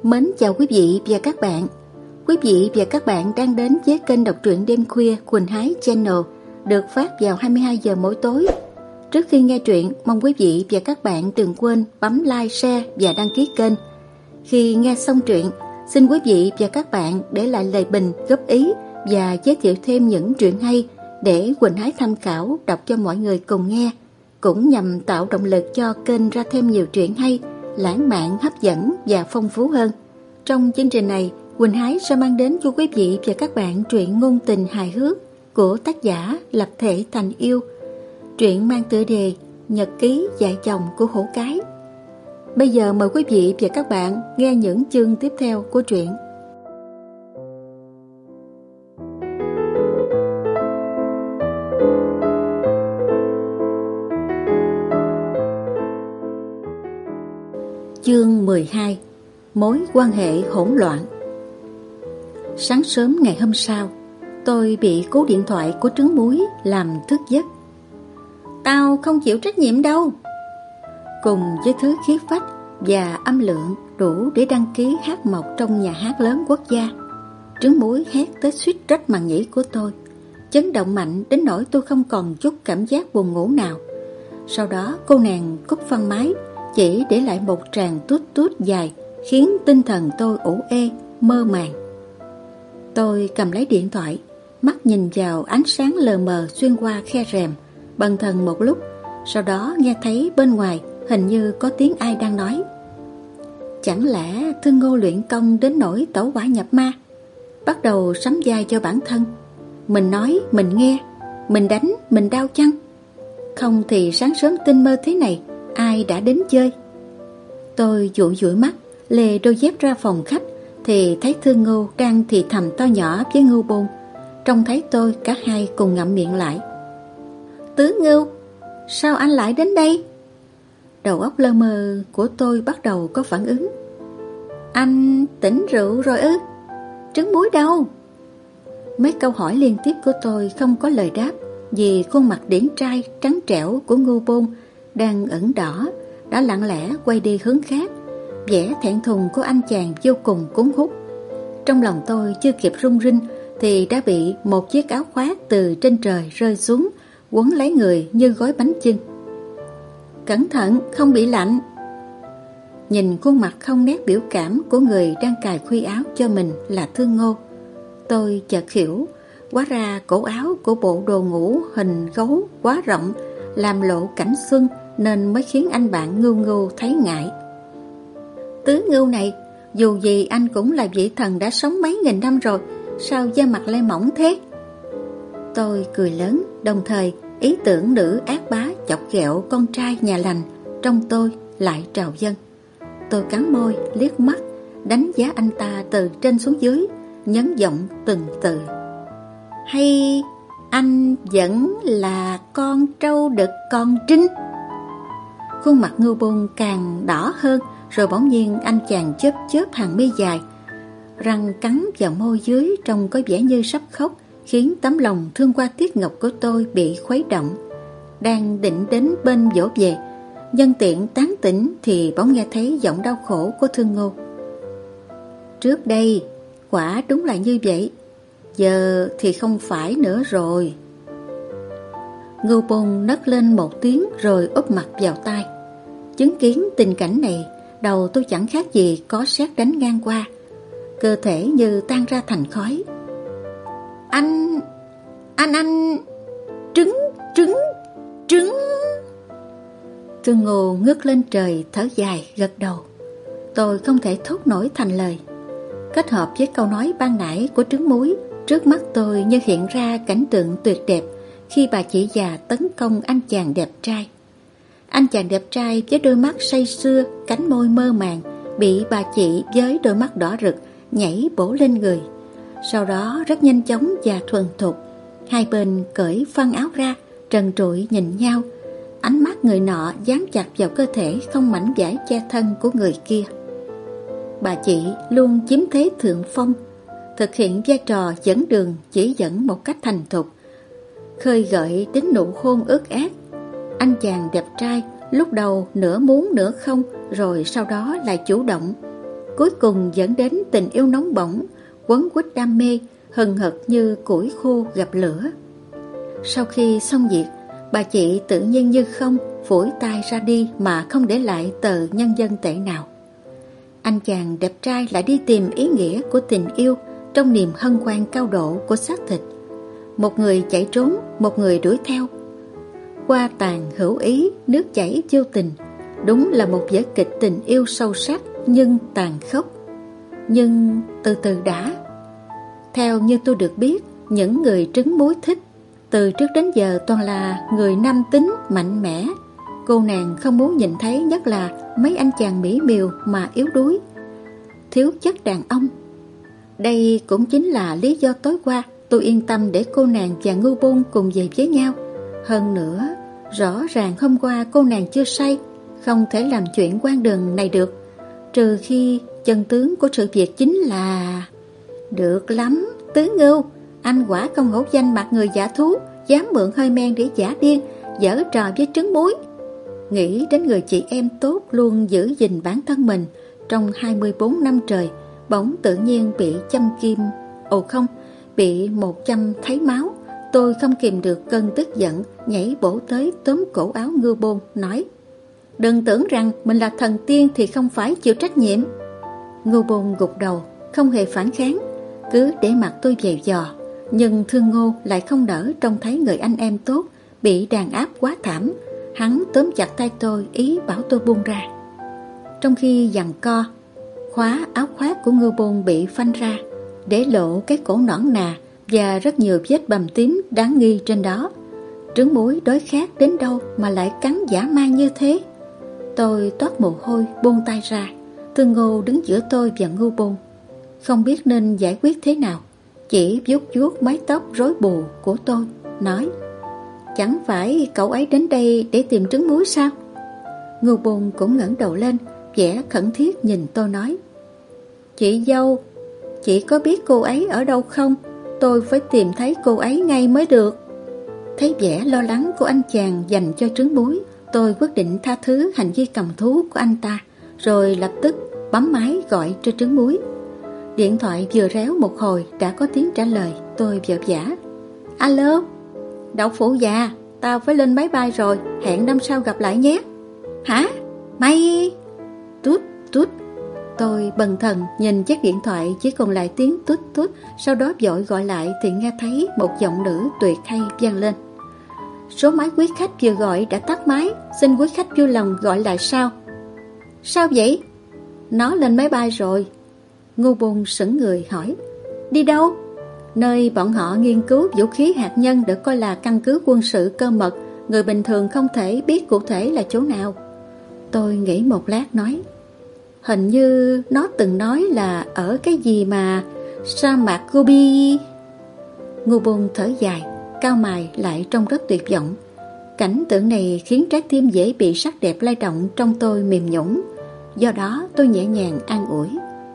Mến chào quý vị và các bạn. Quý vị và các bạn đang đến với kênh đọc truyện đêm khuya Quỳnh Hái Channel, được phát vào 22 giờ mỗi tối. Trước khi nghe truyện, mong quý vị và các bạn đừng quên bấm like, share và đăng ký kênh. Khi nghe xong truyện, xin quý vị và các bạn để lại lời bình, góp ý và giới thiệu thêm những truyện hay để Quỳnh Hái tham khảo đọc cho mọi người cùng nghe, cũng nhằm tạo động lực cho kênh ra thêm nhiều truyện hay, lãng mạn, hấp dẫn và phong phú hơn. Trong chương trình này, Quỳnh Hái sẽ mang đến cho quý vị và các bạn truyện ngôn tình hài hước của tác giả Lập Thể Thành Yêu. Truyện mang tựa đề Nhật ký dạy chồng của Hổ Cái. Bây giờ mời quý vị và các bạn nghe những chương tiếp theo của truyện. Chương 12. Mối quan hệ hỗn loạn. Sáng sớm ngày hôm sau, tôi bị cú điện thoại của Trứng Muối làm thức giấc. Tao không chịu trách nhiệm đâu. Cùng với thứ khí phách và âm lượng đủ để đăng ký hát mộc trong nhà hát lớn quốc gia, Trứng Muối hét tới suýt rách màng nhĩ của tôi, chấn động mạnh đến nỗi tôi không còn chút cảm giác buồn ngủ nào. Sau đó cô nàng cúp phăng máy, chỉ để lại một tràng tút tút dài khiến tinh thần tôi ủ ê, mơ màng. Tôi cầm lấy điện thoại, mắt nhìn vào ánh sáng lờ mờ xuyên qua khe rèm, bần thần một lúc, sau đó nghe thấy bên ngoài hình như có tiếng ai đang nói. Chẳng lẽ Thương Ngô luyện công đến nỗi tẩu hỏa nhập ma, bắt đầu sắm vai cho bản thân? Mình nói, mình nghe, mình đánh, mình đau chăng? Không thì sáng sớm tinh mơ thế này, ai đã đến chơi? Tôi dụi dụi mắt, lê đôi dép ra phòng khách, thì thấy Thương Ngô đang thì thầm to nhỏ với Ngưu Bôn. Trông thấy tôi, cả hai cùng ngậm miệng lại. Tứ Ngưu, sao anh lại đến đây? Đầu óc lơ mơ của tôi bắt đầu có phản ứng. Anh tỉnh rượu rồi ư? Trứng Muối đâu? Mấy câu hỏi liên tiếp của tôi không có lời đáp, vì khuôn mặt điển trai trắng trẻo của Ngưu Bôn đang ửng đỏ đã lặng lẽ quay đi hướng khác. Vẻ thẹn thùng của anh chàng vô cùng cuốn hút. Trong lòng tôi chưa kịp rung rinh thì đã bị một chiếc áo khoác từ trên trời rơi xuống, quấn lấy người như gói bánh chưng. Cẩn thận, không bị lạnh. Nhìn khuôn mặt không nét biểu cảm của người đang cài khuy áo cho mình là Thương Ngô, tôi chợt hiểu, hóa ra cổ áo của bộ đồ ngủ hình gấu quá rộng, làm lộ cảnh xuân, nên mới khiến anh bạn Ngưu Ngưu thấy ngại. Tứ Ngưu này, dù gì anh cũng là vị thần đã sống mấy nghìn năm rồi, sao da mặt lại mỏng thế? Tôi cười lớn, đồng thời ý tưởng nữ ác bá chọc ghẹo con trai nhà lành trong tôi lại trào dâng. Tôi cắn môi, liếc mắt, đánh giá anh ta từ trên xuống dưới, nhấn giọng từng từ. Hay anh vẫn là con trâu đực con trinh? Khuôn mặt Ngưu Bôn càng đỏ hơn, rồi bỗng nhiên anh chàng chớp chớp hàng mi dài, răng cắn vào môi dưới trông có vẻ như sắp khóc, khiến tấm lòng thương qua tiếc ngọc của tôi bị khuấy động. Đang định đến bên dỗ về, nhân tiện tán tỉnh thì bỗng nghe thấy giọng đau khổ của Thương Ngô. Trước đây quả đúng là như vậy, giờ thì không phải nữa rồi. Ngưu Bôn nấc lên một tiếng rồi úp mặt vào tai. Chứng kiến tình cảnh này, đầu tôi chẳng khác gì có sét đánh ngang qua, cơ thể như tan ra thành khói. Anh trứng. Thương Ngô ngước lên trời thở dài gật đầu. Tôi không thể thốt nổi thành lời. Kết hợp với câu nói ban nãy của Trứng Muối, trước mắt tôi như hiện ra cảnh tượng tuyệt đẹp khi bà chị già tấn công anh chàng đẹp trai. Anh chàng đẹp trai với đôi mắt say sưa, cánh môi mơ màng, bị bà chị với đôi mắt đỏ rực nhảy bổ lên người. Sau đó rất nhanh chóng và thuần thục, hai bên cởi phăng áo ra, trần trụi nhìn nhau. Ánh mắt người nọ dán chặt vào cơ thể không mảnh vải che thân của người kia. Bà chị luôn chiếm thế thượng phong, thực hiện vai trò dẫn đường chỉ dẫn một cách thành thục, khơi gợi đến nụ hôn ướt át. Anh chàng đẹp trai lúc đầu nửa muốn nửa không, rồi sau đó lại chủ động. cuối cùng dẫn đến tình yêu nóng bỏng, quấn quýt đam mê, hừng hực như củi khô gặp lửa. Sau khi xong việc, bà chị tự nhiên như không phủi tay ra đi mà không để lại tờ nhân dân tệ nào. Anh chàng đẹp trai lại đi tìm ý nghĩa của tình yêu trong niềm hân hoan cao độ của xác thịt. Một người chạy trốn, một người đuổi theo. Qua tàn hữu ý, nước chảy vô tình. Đúng là một vở kịch tình yêu sâu sắc nhưng tàn khốc. Nhưng từ từ đã. Theo như tôi được biết, những người trứng muối thích từ trước đến giờ toàn là người nam tính mạnh mẽ. Cô nàng không muốn nhìn thấy, nhất là mấy anh chàng mỹ miều mà yếu đuối, thiếu chất đàn ông. Đây cũng chính là lý do tối qua tôi yên tâm để cô nàng và Ngưu Bôn cùng về với nhau. Hơn nữa, rõ ràng hôm qua cô nàng chưa say, không thể làm chuyện quan đường này được. Trừ khi chân tướng của sự việc chính là... Được lắm, Tứ Ngưu, anh quả không hổ danh mặt người giả thú, dám mượn hơi men để giả điên, giở trò với trứng muối. Nghĩ đến người chị em tốt luôn giữ gìn bản thân mình trong 24 năm trời, bỗng tự nhiên bị châm kim. Ồ không, bị một châm thấy máu. Tôi không kìm được cơn tức giận, nhảy bổ tới túm cổ áo Ngưu Bôn, nói: Đừng tưởng rằng mình là thần tiên thì không phải chịu trách nhiệm. Ngưu Bôn gục đầu, không hề phản kháng, cứ để mặc tôi giày dò. Nhưng Thương Ngô lại không nỡ trông thấy người anh em tốt bị đàn áp quá thảm. Hắn tóm chặt tay tôi, ý bảo tôi buông ra. Trong khi giằng co, khóa áo khoác của Ngưu Bôn bị phanh ra, để lộ cái cổ nõn nà và rất nhiều vết bầm tím đáng nghi trên đó. Trứng muối đói khát đến đâu mà lại cắn dã man như thế? Tôi toát mồ hôi, buông tay ra. Thương Ngô đứng giữa tôi và Ngưu Bôn, không biết nên giải quyết thế nào, chỉ vuốt vuốt mái tóc rối bù của tôi, nói: Chẳng phải cậu ấy đến đây để tìm trứng muối sao? Ngưu Bôn cũng ngẩng đầu lên, vẻ khẩn thiết nhìn tôi nói: Chị dâu, chị có biết cô ấy ở đâu không? Tôi phải tìm thấy cô ấy ngay mới được. Thấy vẻ lo lắng của anh chàng dành cho trứng muối, tôi quyết định tha thứ hành vi cầm thú của anh ta, rồi lập tức bấm máy gọi cho trứng muối. Điện thoại vừa réo một hồi đã có tiếng trả lời. Tôi vội vã: Alo, Đậu Phụ già, tao phải lên máy bay rồi, hẹn năm sau gặp lại nhé. Hả? Mày... Tút tút. Tôi bần thần nhìn chiếc điện thoại chỉ còn lại tiếng tút tút. Sau đó vội gọi lại thì nghe thấy một giọng nữ tuyệt hay vang lên: Số máy quý khách vừa gọi đã tắt máy, xin quý khách vui lòng gọi lại sau. Sao vậy? Nó lên máy bay rồi. Ngưu Bôn sững người hỏi: Đi đâu? Nơi bọn họ nghiên cứu vũ khí hạt nhân được coi là căn cứ quân sự cơ mật, người bình thường không thể biết cụ thể là chỗ nào. Tôi nghĩ một lát nói: Hình như nó từng nói là ở cái gì mà sa mạc Gobi. Ngưu Bôn thở dài, cau mày lại trông rất tuyệt vọng. Cảnh tượng này khiến trái tim dễ bị sắc đẹp lay động trong tôi mềm nhũn. Do đó tôi nhẹ nhàng an ủi: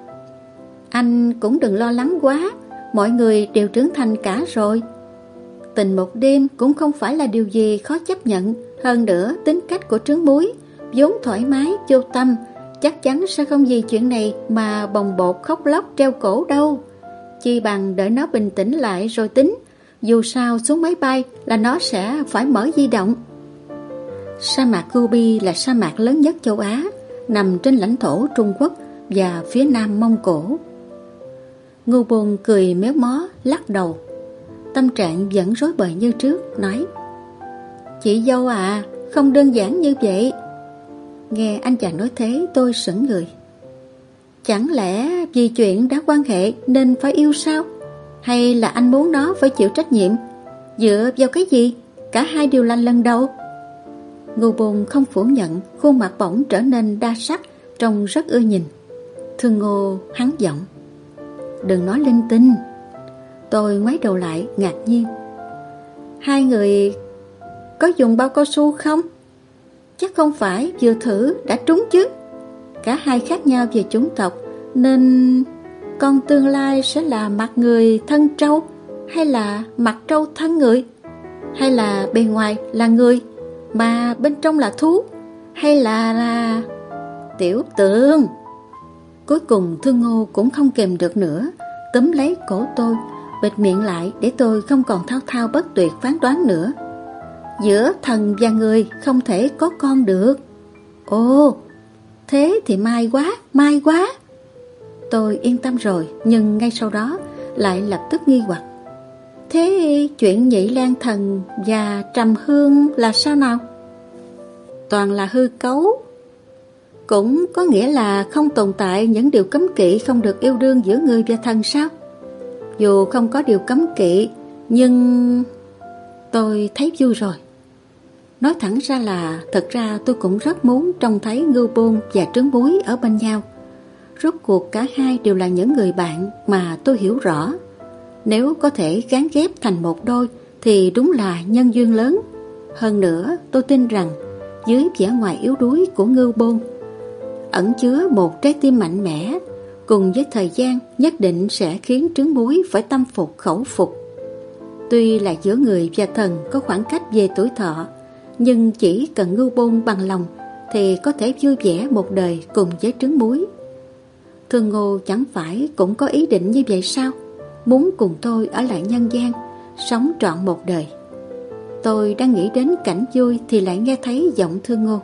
Anh cũng đừng lo lắng quá, mọi người đều trưởng thành cả rồi. Tình một đêm cũng không phải là điều gì khó chấp nhận. Hơn nữa tính cách của trứng muối vốn thoải mái vô tâm, chắc chắn sẽ không vì chuyện này mà bồng bột khóc lóc treo cổ đâu. Chi bằng đợi nó bình tĩnh lại rồi tính. Dù sao xuống máy bay là nó sẽ phải mở di động. Sa mạc Gobi là sa mạc lớn nhất châu Á, nằm trên lãnh thổ Trung Quốc và phía nam Mông Cổ. Ngưu Bôn cười méo mó, lắc đầu. Tâm trạng vẫn rối bời như trước, nói: Chị dâu à, không đơn giản như vậy. Nghe anh chàng nói thế tôi sững người. Chẳng lẽ vì chuyện đã quan hệ nên phải yêu sao? Hay là anh muốn nó phải chịu trách nhiệm? Dựa vào cái gì? Cả hai đều là lần đầu. Ngưu Bôn không phủ nhận, khuôn mặt bỗng trở nên đa sắc, trông rất ưa nhìn. Thương Ngô hắn giọng: Đừng nói linh tinh. Tôi ngoái đầu lại ngạc nhiên: Hai người có dùng bao cao su không? Chắc không phải vừa thử đã trúng chứ. Cả hai khác nhau về chủng tộc, nên con tương lai sẽ là mặt người thân trâu, hay là mặt trâu thân người? Hay là bề ngoài là người mà bên trong là thú? Hay là... Tiểu Tượng, Cuối cùng Thương Ngô cũng không kềm được nữa, túm lấy cổ tôi, bịt miệng lại để tôi không còn thao thao bất tuyệt phán đoán nữa. Giữa thần và người không thể có con được. Ồ, thế thì may quá, may quá. Tôi yên tâm rồi, nhưng ngay sau đó lại lập tức nghi hoặc. Thế chuyện Nhị Lang Thần và Trầm Hương là sao nào? Toàn là hư cấu. Cũng có nghĩa là không tồn tại những điều cấm kỵ không được yêu đương giữa người và thần sao? Dù không có điều cấm kỵ, nhưng tôi thấy vui rồi. Nói thẳng ra là thật ra tôi cũng rất muốn trông thấy Ngưu Bôn và Trứng Muối ở bên nhau. Rốt cuộc cả hai đều là những người bạn mà tôi hiểu rõ. Nếu có thể gán ghép thành một đôi thì đúng là nhân duyên lớn. Hơn nữa tôi tin rằng dưới vẻ ngoài yếu đuối của Ngưu Bôn ẩn chứa một trái tim mạnh mẽ, cùng với thời gian nhất định sẽ khiến Trứng Muối phải tâm phục khẩu phục. Tuy là giữa người và thần có khoảng cách về tuổi thọ, nhưng chỉ cần Ngưu Bôn bằng lòng thì có thể vui vẻ một đời cùng với Trứng Muối. Thương Ngô chẳng phải cũng có ý định như vậy sao? Muốn cùng tôi ở lại nhân gian, sống trọn một đời. Tôi đang nghĩ đến cảnh vui thì lại nghe thấy giọng Thương Ngô.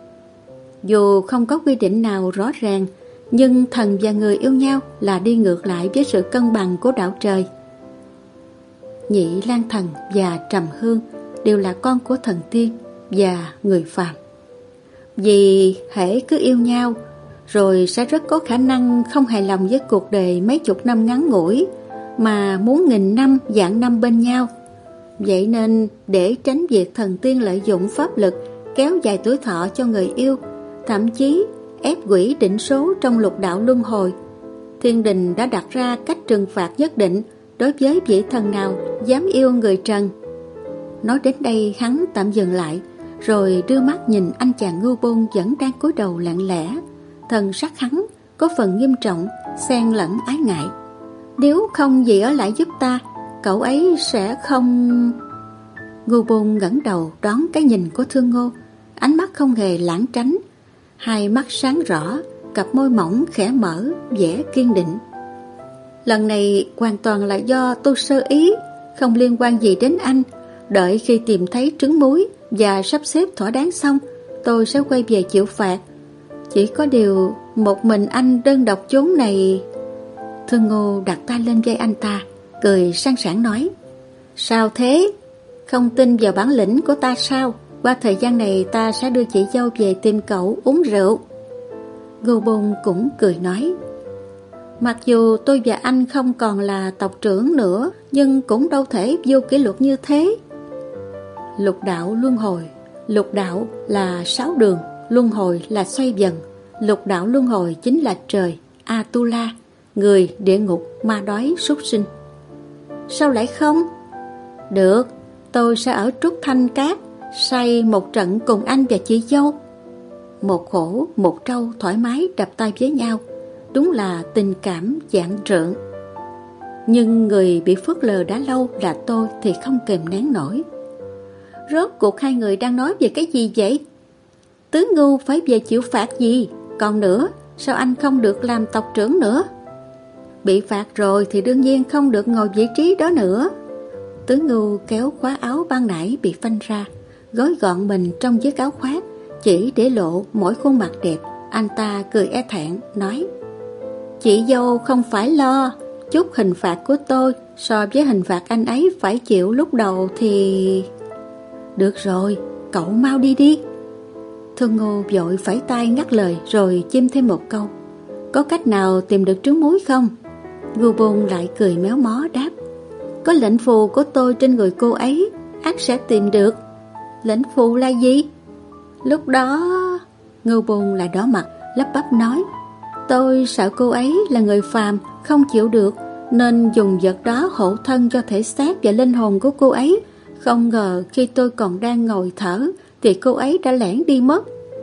Dù không có quy định nào rõ ràng, nhưng thần và người yêu nhau là đi ngược lại với sự cân bằng của đạo trời. Nhị Lang Thần và Trầm Hương đều là con của thần tiên và người phàm. Vì hễ cứ yêu nhau rồi sẽ rất có khả năng không hài lòng với cuộc đời mấy chục năm ngắn ngủi, mà muốn nghìn năm vạn năm bên nhau. Vậy nên để tránh việc thần tiên lợi dụng pháp lực kéo dài tuổi thọ cho người yêu, thậm chí ép quỷ định số trong lục đạo luân hồi, thiên đình đã đặt ra cách trừng phạt nhất định đối với vị thần nào dám yêu người trần. Nói đến đây hắn tạm dừng lại, rồi đưa mắt nhìn anh chàng Ngưu Bôn vẫn đang cúi đầu lặng lẽ. Thần sắc hắn có phần nghiêm trọng, xen lẫn ái ngại. Nếu không gì ở lại giúp ta, cậu ấy sẽ không... Ngưu Bôn ngẩng đầu đón cái nhìn của Thương Ngô, ánh mắt không hề lãng tránh, hai mắt sáng rõ, cặp môi mỏng khẽ mở, vẻ kiên định. Lần này hoàn toàn là do tôi sơ ý, không liên quan gì đến anh. Đợi khi tìm thấy Trứng Muối và sắp xếp thỏa đáng xong, tôi sẽ quay về chịu phạt. Chỉ có điều một mình anh đơn độc chốn này. Thương Ngô đặt tay lên vai anh ta, cười sang sảng nói. Sao thế? Không tin vào bản lĩnh của ta sao? Qua thời gian này ta sẽ đưa chị dâu về tìm cậu uống rượu. Ngưu Bôn cũng cười nói. Mặc dù tôi và anh không còn là tộc trưởng nữa, nhưng cũng đâu thể vô kỷ luật như thế. Lục đạo luân hồi. Lục đạo là 6 đường, luân hồi là xoay vần. Lục đạo luân hồi chính là trời, Atula, người, địa ngục, ma đói, súc sinh. Sao lại không? Được, tôi sẽ ở Trúc Thanh Cát say một trận cùng anh và chị dâu. Một khổ, một trâu thoải mái đập tay với nhau, đúng là tình cảm vạn trượng. Nhưng người bị phớt lờ đã lâu là tôi thì không kìm nén nổi. Rốt cuộc hai người đang nói về cái gì vậy? Tứ Ngưu phải về chịu phạt gì? Còn nữa, sao anh không được làm tộc trưởng nữa? Bị phạt rồi thì đương nhiên không được ngồi vị trí đó nữa. Tứ Ngưu kéo khóa áo ban nãy bị phanh ra, gói gọn mình trong chiếc áo khoác, chỉ để lộ mỗi khuôn mặt đẹp. Anh ta cười e thẹn nói: Chị dâu không phải lo, chút hình phạt của tôi so với hình phạt anh ấy phải chịu lúc đầu thì... Được rồi, cậu mau đi đi. Thương Ngô vội phẩy tay ngắt lời, rồi chêm thêm một câu: Có cách nào tìm được Trứng Muối không? Ngưu Bôn lại cười méo mó đáp: Có lệnh phù của tôi trên người cô ấy, ắt sẽ tìm được. Lệnh phù là gì? Lúc đó... Ngưu Bôn lại đỏ mặt, lắp bắp nói: Tôi sợ cô ấy là người phàm, không chịu được, nên dùng vật đó hộ thân cho thể xác và linh hồn của cô ấy. Không ngờ khi tôi còn đang ngồi thở thì cô ấy đã lẻn đi mất.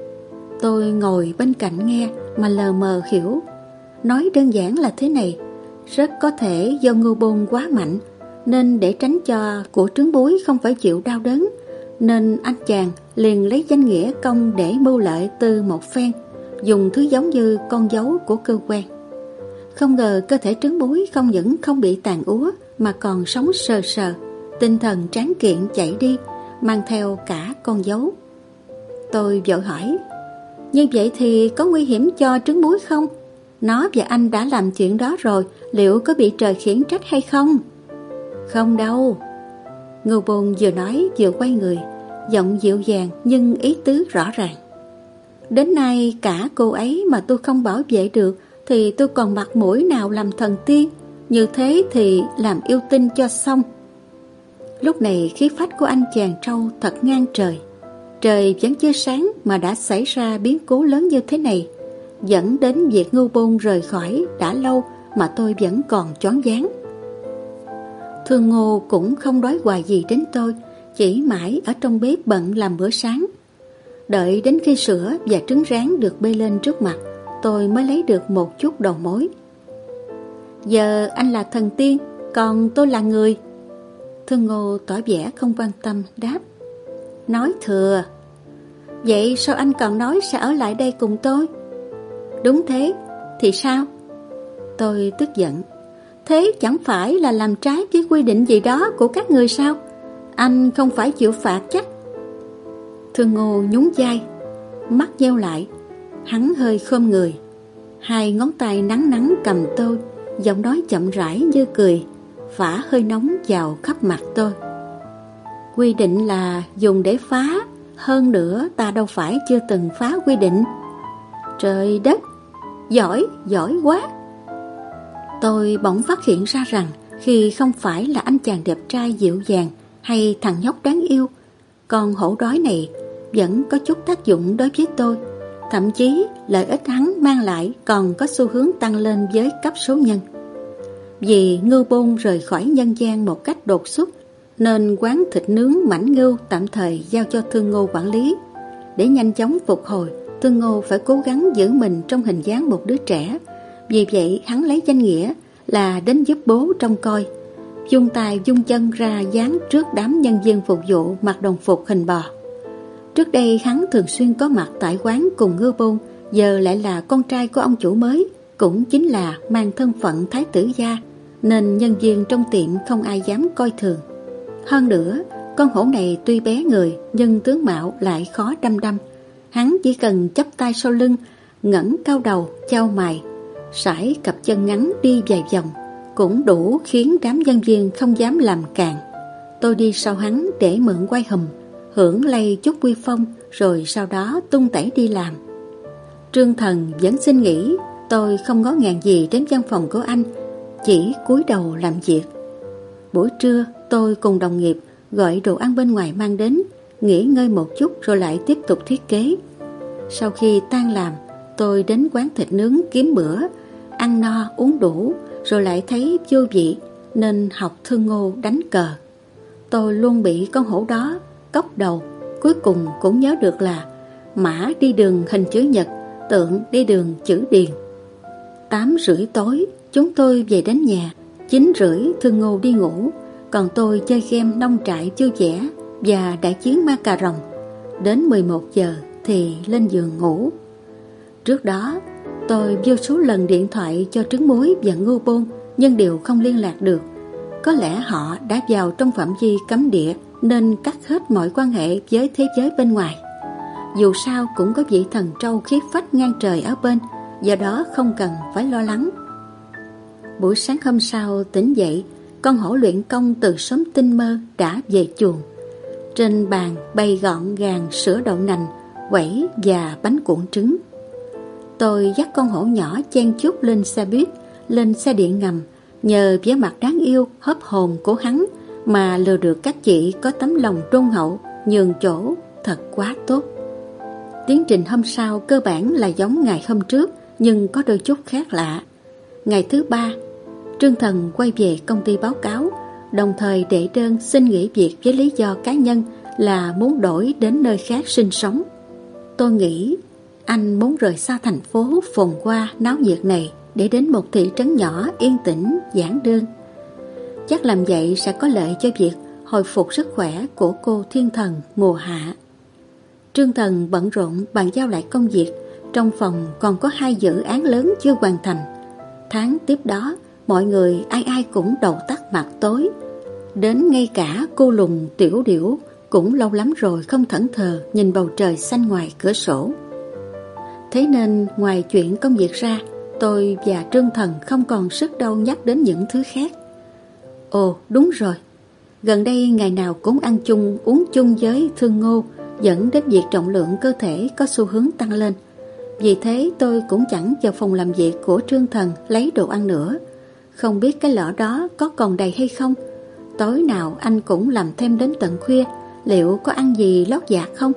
Tôi ngồi bên cạnh nghe mà lờ mờ hiểu. Nói đơn giản là thế này: rất có thể do Ngưu Bôn quá mạnh, nên để tránh cho của Trứng Muối không phải chịu đau đớn, nên anh chàng liền lấy danh nghĩa công để mưu lợi từ một phen, dùng thứ giống như con dấu của cơ quan. Không ngờ cơ thể trứng muối không những không bị tàn úa mà còn sống sờ sờ, tinh thần tráng kiện chạy đi, mang theo cả con dấu. Tôi vội hỏi, như vậy thì có nguy hiểm cho trứng muối không? Nó và anh đã làm chuyện đó rồi, liệu có bị trời khiển trách hay không? Không đâu. Ngưu Bôn vừa nói vừa quay người, giọng dịu dàng nhưng ý tứ rõ ràng. Đến nay cả cô ấy mà tôi không bảo vệ được thì tôi còn mặt mũi nào làm thần tiên? Như thế thì làm yêu tinh cho xong. Lúc này khí phách của anh chàng trâu thật ngang trời. Trời vẫn chưa sáng mà đã xảy ra biến cố lớn như thế này, dẫn đến việc Ngưu Bôn rời khỏi đã lâu mà tôi vẫn còn choáng váng. Thương Ngô cũng không đói hoài gì đến tôi, chỉ mãi ở trong bếp bận làm bữa sáng. Đợi đến khi sữa và trứng rán được bê lên trước mặt, tôi mới lấy được một chút đầu mối. Giờ anh là thần tiên, còn tôi là người. Thương Ngô tỏ vẻ không quan tâm đáp. Nói thừa. Vậy sao anh còn nói sẽ ở lại đây cùng tôi? Đúng thế, thì sao? Tôi tức giận. Thế chẳng phải là làm trái với quy định gì đó của các người sao? Anh không phải chịu phạt chắc? Thương Ngô nhún vai, mắt nheo lại. Hắn hơi khom người, hai ngón tay nắng nắng cầm tôi, giọng nói chậm rãi như cười, phả hơi nóng vào khắp mặt tôi. Quy định là dùng để phá, hơn nữa ta đâu phải chưa từng phá quy định. Trời đất, giỏi, giỏi quá. Tôi bỗng phát hiện ra rằng khi không phải là anh chàng đẹp trai dịu dàng hay thằng nhóc đáng yêu, con hổ đói này vẫn có chút tác dụng đối với tôi. Thậm chí lợi ích hắn mang lại còn có xu hướng tăng lên với cấp số nhân. Vì Ngưu Bôn rời khỏi nhân gian một cách đột xuất, nên quán thịt nướng Mãnh Ngưu tạm thời giao cho Thương Ngô quản lý. Để nhanh chóng phục hồi, Thương Ngô phải cố gắng giữ mình trong hình dáng một đứa trẻ. Vì vậy hắn lấy danh nghĩa là đến giúp bố trông coi, vung tay vung chân ra dán trước đám nhân viên phục vụ mặc đồng phục hình bò. Trước đây hắn thường xuyên có mặt tại quán cùng Ngưu Bôn, giờ lại là con trai của ông chủ mới, cũng chính là mang thân phận thái tử gia, nên nhân viên trong tiệm không ai dám coi thường. Hơn nữa, con hổ này tuy bé người nhưng tướng mạo lại khó đăm đăm. Hắn chỉ cần chắp tay sau lưng, ngẩng cao đầu, chau mày, sải cặp chân ngắn đi vài vòng cũng đủ khiến đám nhân viên không dám làm càn. Tôi đi sau hắn để mượn quay hùm, hưởng lây chút uy phong, rồi sau đó tung tẩy đi làm. Trương Thần vẫn xin nghỉ, tôi không ngó ngàng gì đến văn phòng của anh, chỉ cúi đầu làm việc. Buổi trưa tôi cùng đồng nghiệp gọi đồ ăn bên ngoài mang đến, nghỉ ngơi một chút rồi lại tiếp tục thiết kế. Sau khi tan làm, tôi đến quán thịt nướng kiếm bữa, ăn no uống đủ rồi lại thấy vô vị nên học Thương Ngô đánh cờ. Tôi luôn bị con hổ đó cốc đầu, cuối cùng cũng nhớ được là mã đi đường hình chữ nhật, tượng đi đường chữ điền. 8:30 tối chúng tôi về đến nhà, 9:30 Thương Ngô đi ngủ, còn tôi chơi game nông trại vui vẻ và đại chiến ma cà rồng. Đến 11 giờ thì lên giường ngủ. Trước đó tôi vô số lần điện thoại cho Trứng Muối và Ngưu Bôn nhưng đều không liên lạc được. Có lẽ họ đã vào trong phạm vi cấm địa nên cắt hết mọi quan hệ với thế giới bên ngoài. Dù sao cũng có vị thần trâu khí phách ngang trời ở bên, do đó không cần phải lo lắng. Buổi sáng hôm sau tỉnh dậy, con hổ luyện công từ sớm tinh mơ đã về chuồng. Trên bàn bày gọn gàng sữa đậu nành, quẩy và bánh cuộn trứng. Tôi dắt con hổ nhỏ chen chúc lên xe buýt, lên xe điện ngầm, nhờ vẻ mặt đáng yêu hớp hồn của hắn mà lừa được các chị có tấm lòng trung hậu nhường chỗ thật quá tốt. Tiến trình hôm sau cơ bản là giống ngày hôm trước nhưng có đôi chút khác lạ. Ngày thứ 3, Trương Thần quay về công ty báo cáo, đồng thời đệ đơn xin nghỉ việc với lý do cá nhân là muốn đổi đến nơi khác sinh sống. Tôi nghĩ anh muốn rời xa thành phố phồn hoa náo nhiệt này để đến một thị trấn nhỏ yên tĩnh giản đơn. Chắc làm vậy sẽ có lợi cho việc hồi phục sức khỏe của cô thiên thần mùa hạ. Trương Thần bận rộn bàn giao lại công việc, trong phòng còn có 2 dự án lớn chưa hoàn thành. Tháng tiếp đó, mọi người ai ai cũng đầu tắt mặt tối. Đến ngay cả cô lùn Tiểu Điểu cũng lâu lắm rồi không thẫn thờ nhìn bầu trời xanh ngoài cửa sổ. Thế nên ngoài chuyện công việc ra, tôi và Trương Thần không còn sức đâu nhắc đến những thứ khác. Ồ đúng rồi, gần đây ngày nào cũng ăn chung uống chung với Thương Ngô, dẫn đến việc trọng lượng cơ thể có xu hướng tăng lên. Vì thế tôi cũng chẳng vào phòng làm việc của Trương Thần lấy đồ ăn nữa. Không biết cái lọ đó có còn đầy hay không. Tối nào anh cũng làm thêm đến tận khuya, liệu có ăn gì lót dạ không?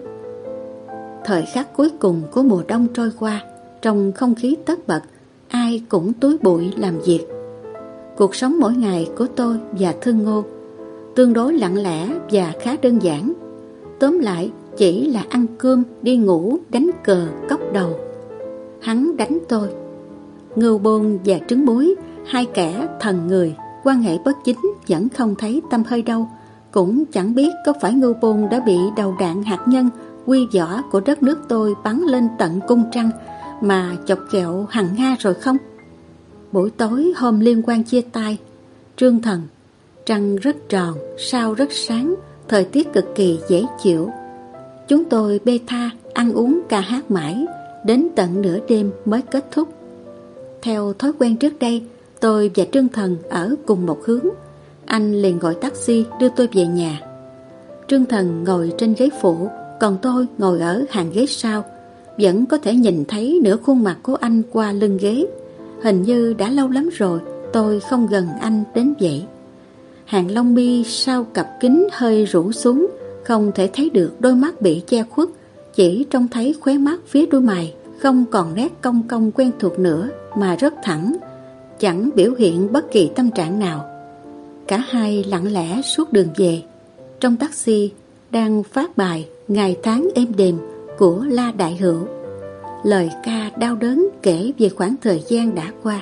Thời khắc cuối cùng của mùa đông trôi qua, trong không khí tất bật, ai cũng túi bụi làm việc. Cuộc sống mỗi ngày của tôi và Thương Ngô tương đối lặng lẽ và khá đơn giản. Tóm lại chỉ là ăn cơm, đi ngủ, đánh cờ, cốc đầu. Hắn đánh tôi. Ngưu Bôn và Trứng Muối, 2 kẻ thần người, quan hệ bất chính vẫn không thấy tăm hơi đâu. Cũng chẳng biết có phải Ngưu Bôn đã bị đầu đạn hạt nhân quy võ của đất nước tôi bắn lên tận cung trăng mà chọc ghẹo hằng Nga rồi không? Buổi tối hôm liên quan chia tay, Trương Thần, trăng rất tròn, sao rất sáng, thời tiết cực kỳ dễ chịu. Chúng tôi bê tha, ăn uống ca hát mãi, đến tận nửa đêm mới kết thúc. Theo thói quen trước đây, tôi và Trương Thần ở cùng một hướng. Anh liền gọi taxi đưa tôi về nhà. Trương Thần ngồi trên ghế phụ, còn tôi ngồi ở hàng ghế sau. Vẫn có thể nhìn thấy nửa khuôn mặt của anh qua lưng ghế. Hình như đã lâu lắm rồi tôi không gần anh đến vậy. Hàng lông mi sau cặp kính hơi rũ xuống, không thể thấy được đôi mắt bị che khuất, chỉ trông thấy khóe mắt phía đuôi mày không còn nét cong cong quen thuộc nữa mà rất thẳng, chẳng biểu hiện bất kỳ tâm trạng nào. Cả hai lặng lẽ suốt đường về. Trong taxi đang phát bài Ngày tháng êm đềm của La Đại Hữu. Lời ca đau đớn kể về khoảng thời gian đã qua.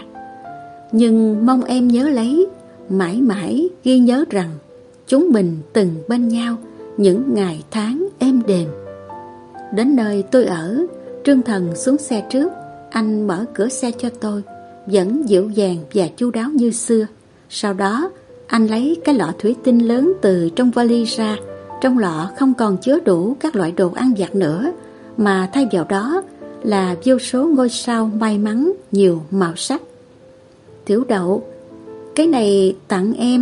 Nhưng mong em nhớ lấy, mãi mãi ghi nhớ rằng chúng mình từng bên nhau những ngày tháng êm đềm. Đến nơi tôi ở, Trương Thần xuống xe trước. Anh mở cửa xe cho tôi, vẫn dịu dàng và chu đáo như xưa. Sau đó anh lấy cái lọ thủy tinh lớn từ trong vali ra. Trong lọ không còn chứa đủ các loại đồ ăn vặt nữa, mà thay vào đó là vô số ngôi sao may mắn nhiều màu sắc. Tiểu Đậu, cái này tặng em.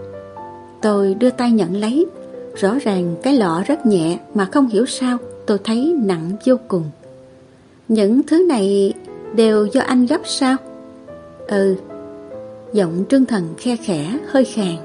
Tôi đưa tay nhận lấy. Rõ ràng cái lọ rất nhẹ mà không hiểu sao tôi thấy nặng vô cùng. Những thứ này đều do anh gấp sao? Ừ. Giọng Trương Thần khe khẽ hơi khàn.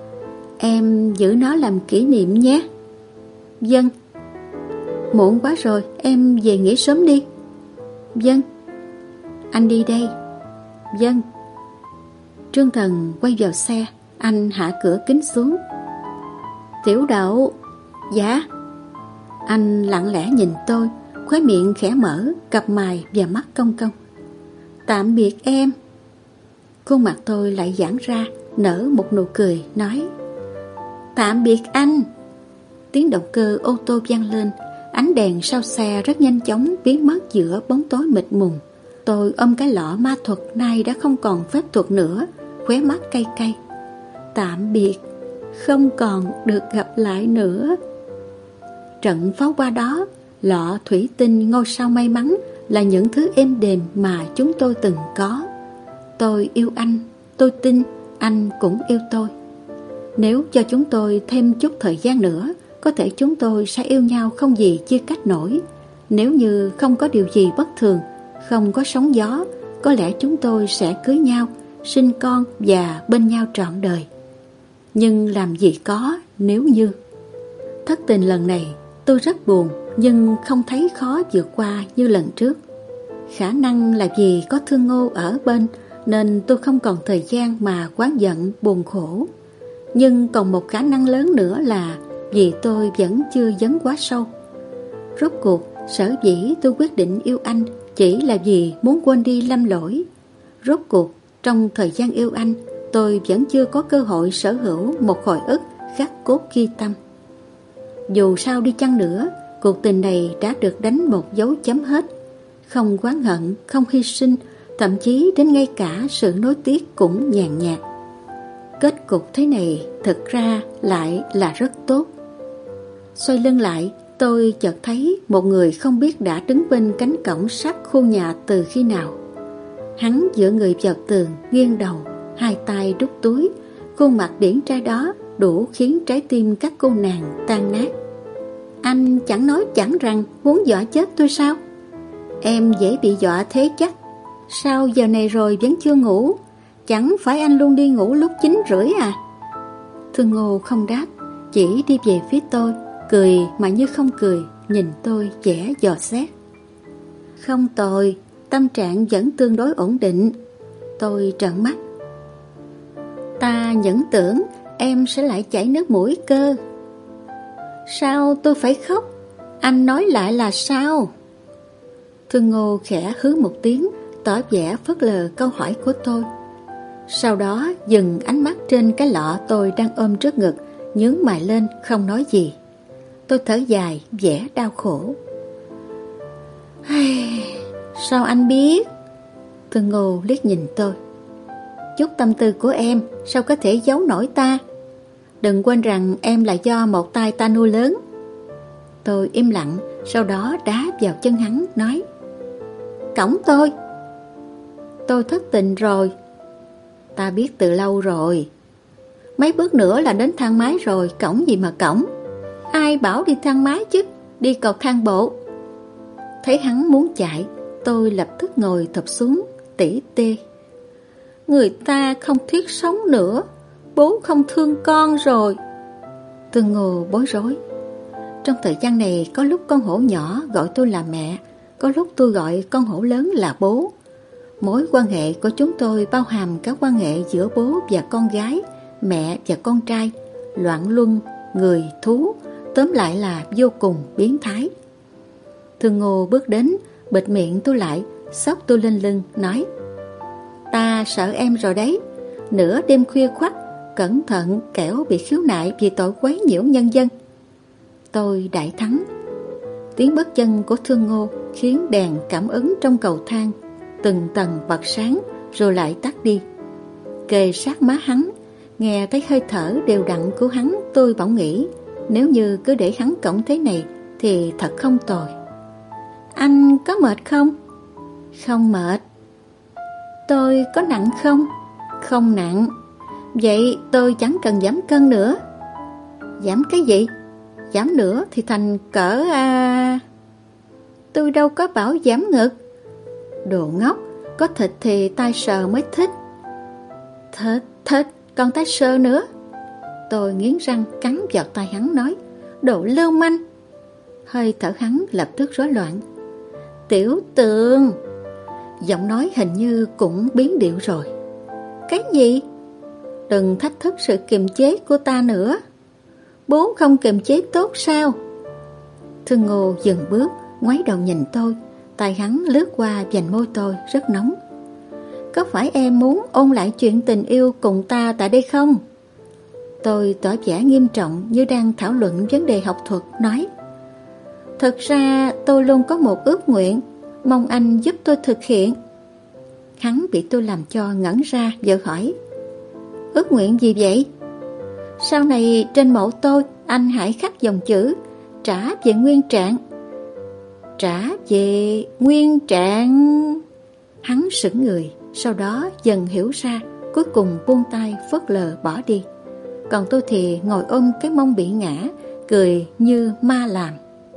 Em giữ nó làm kỷ niệm nhé. Vâng. Muộn quá rồi, em về nghỉ sớm đi. Vâng. Anh đi đây. Vâng. Trương Thần quay vào xe. Anh hạ cửa kính xuống. Tiểu Đậu. Dạ. Anh lặng lẽ nhìn tôi, khóe miệng khẽ mở, cặp mày và mắt cong cong. Tạm biệt em. Khuôn mặt tôi lại giãn ra, nở một nụ cười, nói tạm biệt anh. Tiếng động cơ ô tô vang lên. Ánh đèn sau xe rất nhanh chóng biến mất giữa bóng tối mịt mùng. Tôi ôm cái lọ ma thuật nay đã không còn phép thuật nữa, khóe mắt cay cay. Tạm biệt, không còn được gặp lại nữa. Trận pháo hoa đó, lọ thủy tinh, ngôi sao may mắn là những thứ êm đềm mà chúng tôi từng có. Tôi yêu anh, tôi tin anh cũng yêu tôi. Nếu cho chúng tôi thêm chút thời gian nữa, có thể chúng tôi sẽ yêu nhau không gì chia cách nổi. Nếu như không có điều gì bất thường, không có sóng gió, có lẽ chúng tôi sẽ cưới nhau, sinh con và bên nhau trọn đời. Nhưng làm gì có nếu như. Thất tình lần này tôi rất buồn, nhưng không thấy khó vượt qua như lần trước. Khả năng là vì có Thương Ngô ở bên, nên tôi không còn thời gian mà oán giận buồn khổ. Nhưng còn một khả năng lớn nữa là vì tôi vẫn chưa dấn quá sâu. Rốt cuộc sở dĩ tôi quyết định yêu anh chỉ là vì muốn quên đi Lâm Lỗi. Rốt cuộc trong thời gian yêu anh, tôi vẫn chưa có cơ hội sở hữu một hồi ức khắc cốt ghi tâm. Dù sao đi chăng nữa, cuộc tình này đã được đánh một dấu chấm hết. không oán hận, không hy sinh, thậm chí đến ngay cả sự nối tiếc cũng nhàn nhạt. Kết cục thế này thực ra lại là rất tốt. Xoay lưng lại, tôi chợt thấy một người không biết đã đứng bên cánh cổng sắt khu nhà từ khi nào. Hắn dựa người vào tường, nghiêng đầu, hai tay đút túi, khuôn mặt điển trai đó đủ khiến trái tim các cô nàng tan nát. Anh chẳng nói chẳng rằng muốn dọa chết tôi sao? Em dễ bị dọa thế chắc. Sao giờ này rồi vẫn chưa ngủ? Chẳng phải anh luôn đi ngủ lúc 9:30 à? Thương Ngô không đáp, chỉ đi về phía tôi, cười mà như không cười, nhìn tôi vẻ dò xét. Không tồi, tâm trạng vẫn tương đối ổn định. Tôi trợn mắt. Ta nhẫn tưởng em sẽ lại chảy nước mũi cơ. Sao tôi phải khóc? Anh nói lại là sao? Thương Ngô khẽ hứ một tiếng, tỏ vẻ phớt lờ câu hỏi của tôi. Sau đó dừng ánh mắt trên cái lọ tôi đang ôm trước ngực, nhướng mày lên không nói gì. Tôi thở dài, vẻ đau khổ. Sao anh biết? Thương Ngô liếc nhìn tôi. Chút tâm tư của em sao có thể giấu nổi ta? Đừng quên rằng em là do một tay ta nuôi lớn. Tôi im lặng, sau đó đá vào chân hắn, nói: Cõng tôi. Tôi thất tình rồi. Ta biết từ lâu rồi. Mấy bước nữa là đến thang máy rồi, cõng gì mà cõng? Ai bảo đi thang máy chứ, đi cầu thang bộ. Thấy hắn muốn chạy, tôi lập tức ngồi thụp xuống, tỉ tê. Người ta không thiết sống nữa, bố không thương con rồi. Thương Ngô bối rối. Trong thời gian này, có lúc con hổ nhỏ gọi tôi là mẹ, có lúc tôi gọi con hổ lớn là bố. Mối quan hệ của chúng tôi bao hàm các quan hệ giữa bố và con gái, mẹ và con trai, loạn luân, người, thú, tóm lại là vô cùng biến thái. Thương Ngô bước đến, bịt miệng tôi lại, xốc tôi lên lưng, nói: Ta sợ em rồi đấy. Nửa đêm khuya khoắt, cẩn thận kẻo bị khiếu nại vì tội quấy nhiễu nhân dân. Tôi đại thắng. Tiếng bước chân của Thương Ngô khiến đèn cảm ứng trong cầu thang từng tầng bật sáng rồi lại tắt đi. Kề sát má hắn, nghe thấy hơi thở đều đặn của hắn, tôi bỗng nghĩ nếu như cứ để hắn cõng thế này thì thật không tồi. Anh có mệt không? Không mệt. Tôi có nặng không? Không nặng. Vậy tôi chẳng cần giảm cân nữa. Giảm cái gì? Giảm nữa thì thành cỡ Tôi đâu có bảo giảm ngực. Đồ ngốc, có thịt thì tay sờ mới thích. Thịt, còn tay sờ nữa. Tôi nghiến răng cắn vào tay hắn, nói: Đồ lưu manh. Hơi thở hắn lập tức rối loạn. Tiểu Tường. Giọng nói hình như cũng biến điệu rồi. Cái gì? Đừng thách thức sự kiềm chế của ta nữa. Bố không kiềm chế tốt sao? Thương Ngô dừng bước, ngoái đầu nhìn tôi. Tay hắn lướt qua vành môi tôi rất nóng. Có phải em muốn ôn lại chuyện tình yêu cùng ta tại đây không? Tôi tỏ vẻ nghiêm trọng như đang thảo luận vấn đề học thuật, nói: Thật ra tôi luôn có một ước nguyện, mong anh giúp tôi thực hiện. Hắn bị tôi làm cho ngẩn ra, vội hỏi: Ước nguyện gì vậy? Sau này trên mộ tôi, anh hãy khắc dòng chữ trả về nguyên trạng. Trả về nguyên trạng. Hắn sững người, sau đó dần hiểu ra, cuối cùng buông tay phớt lờ bỏ đi. Còn tôi thì ngồi ôm cái mông bị ngã, cười như ma làm.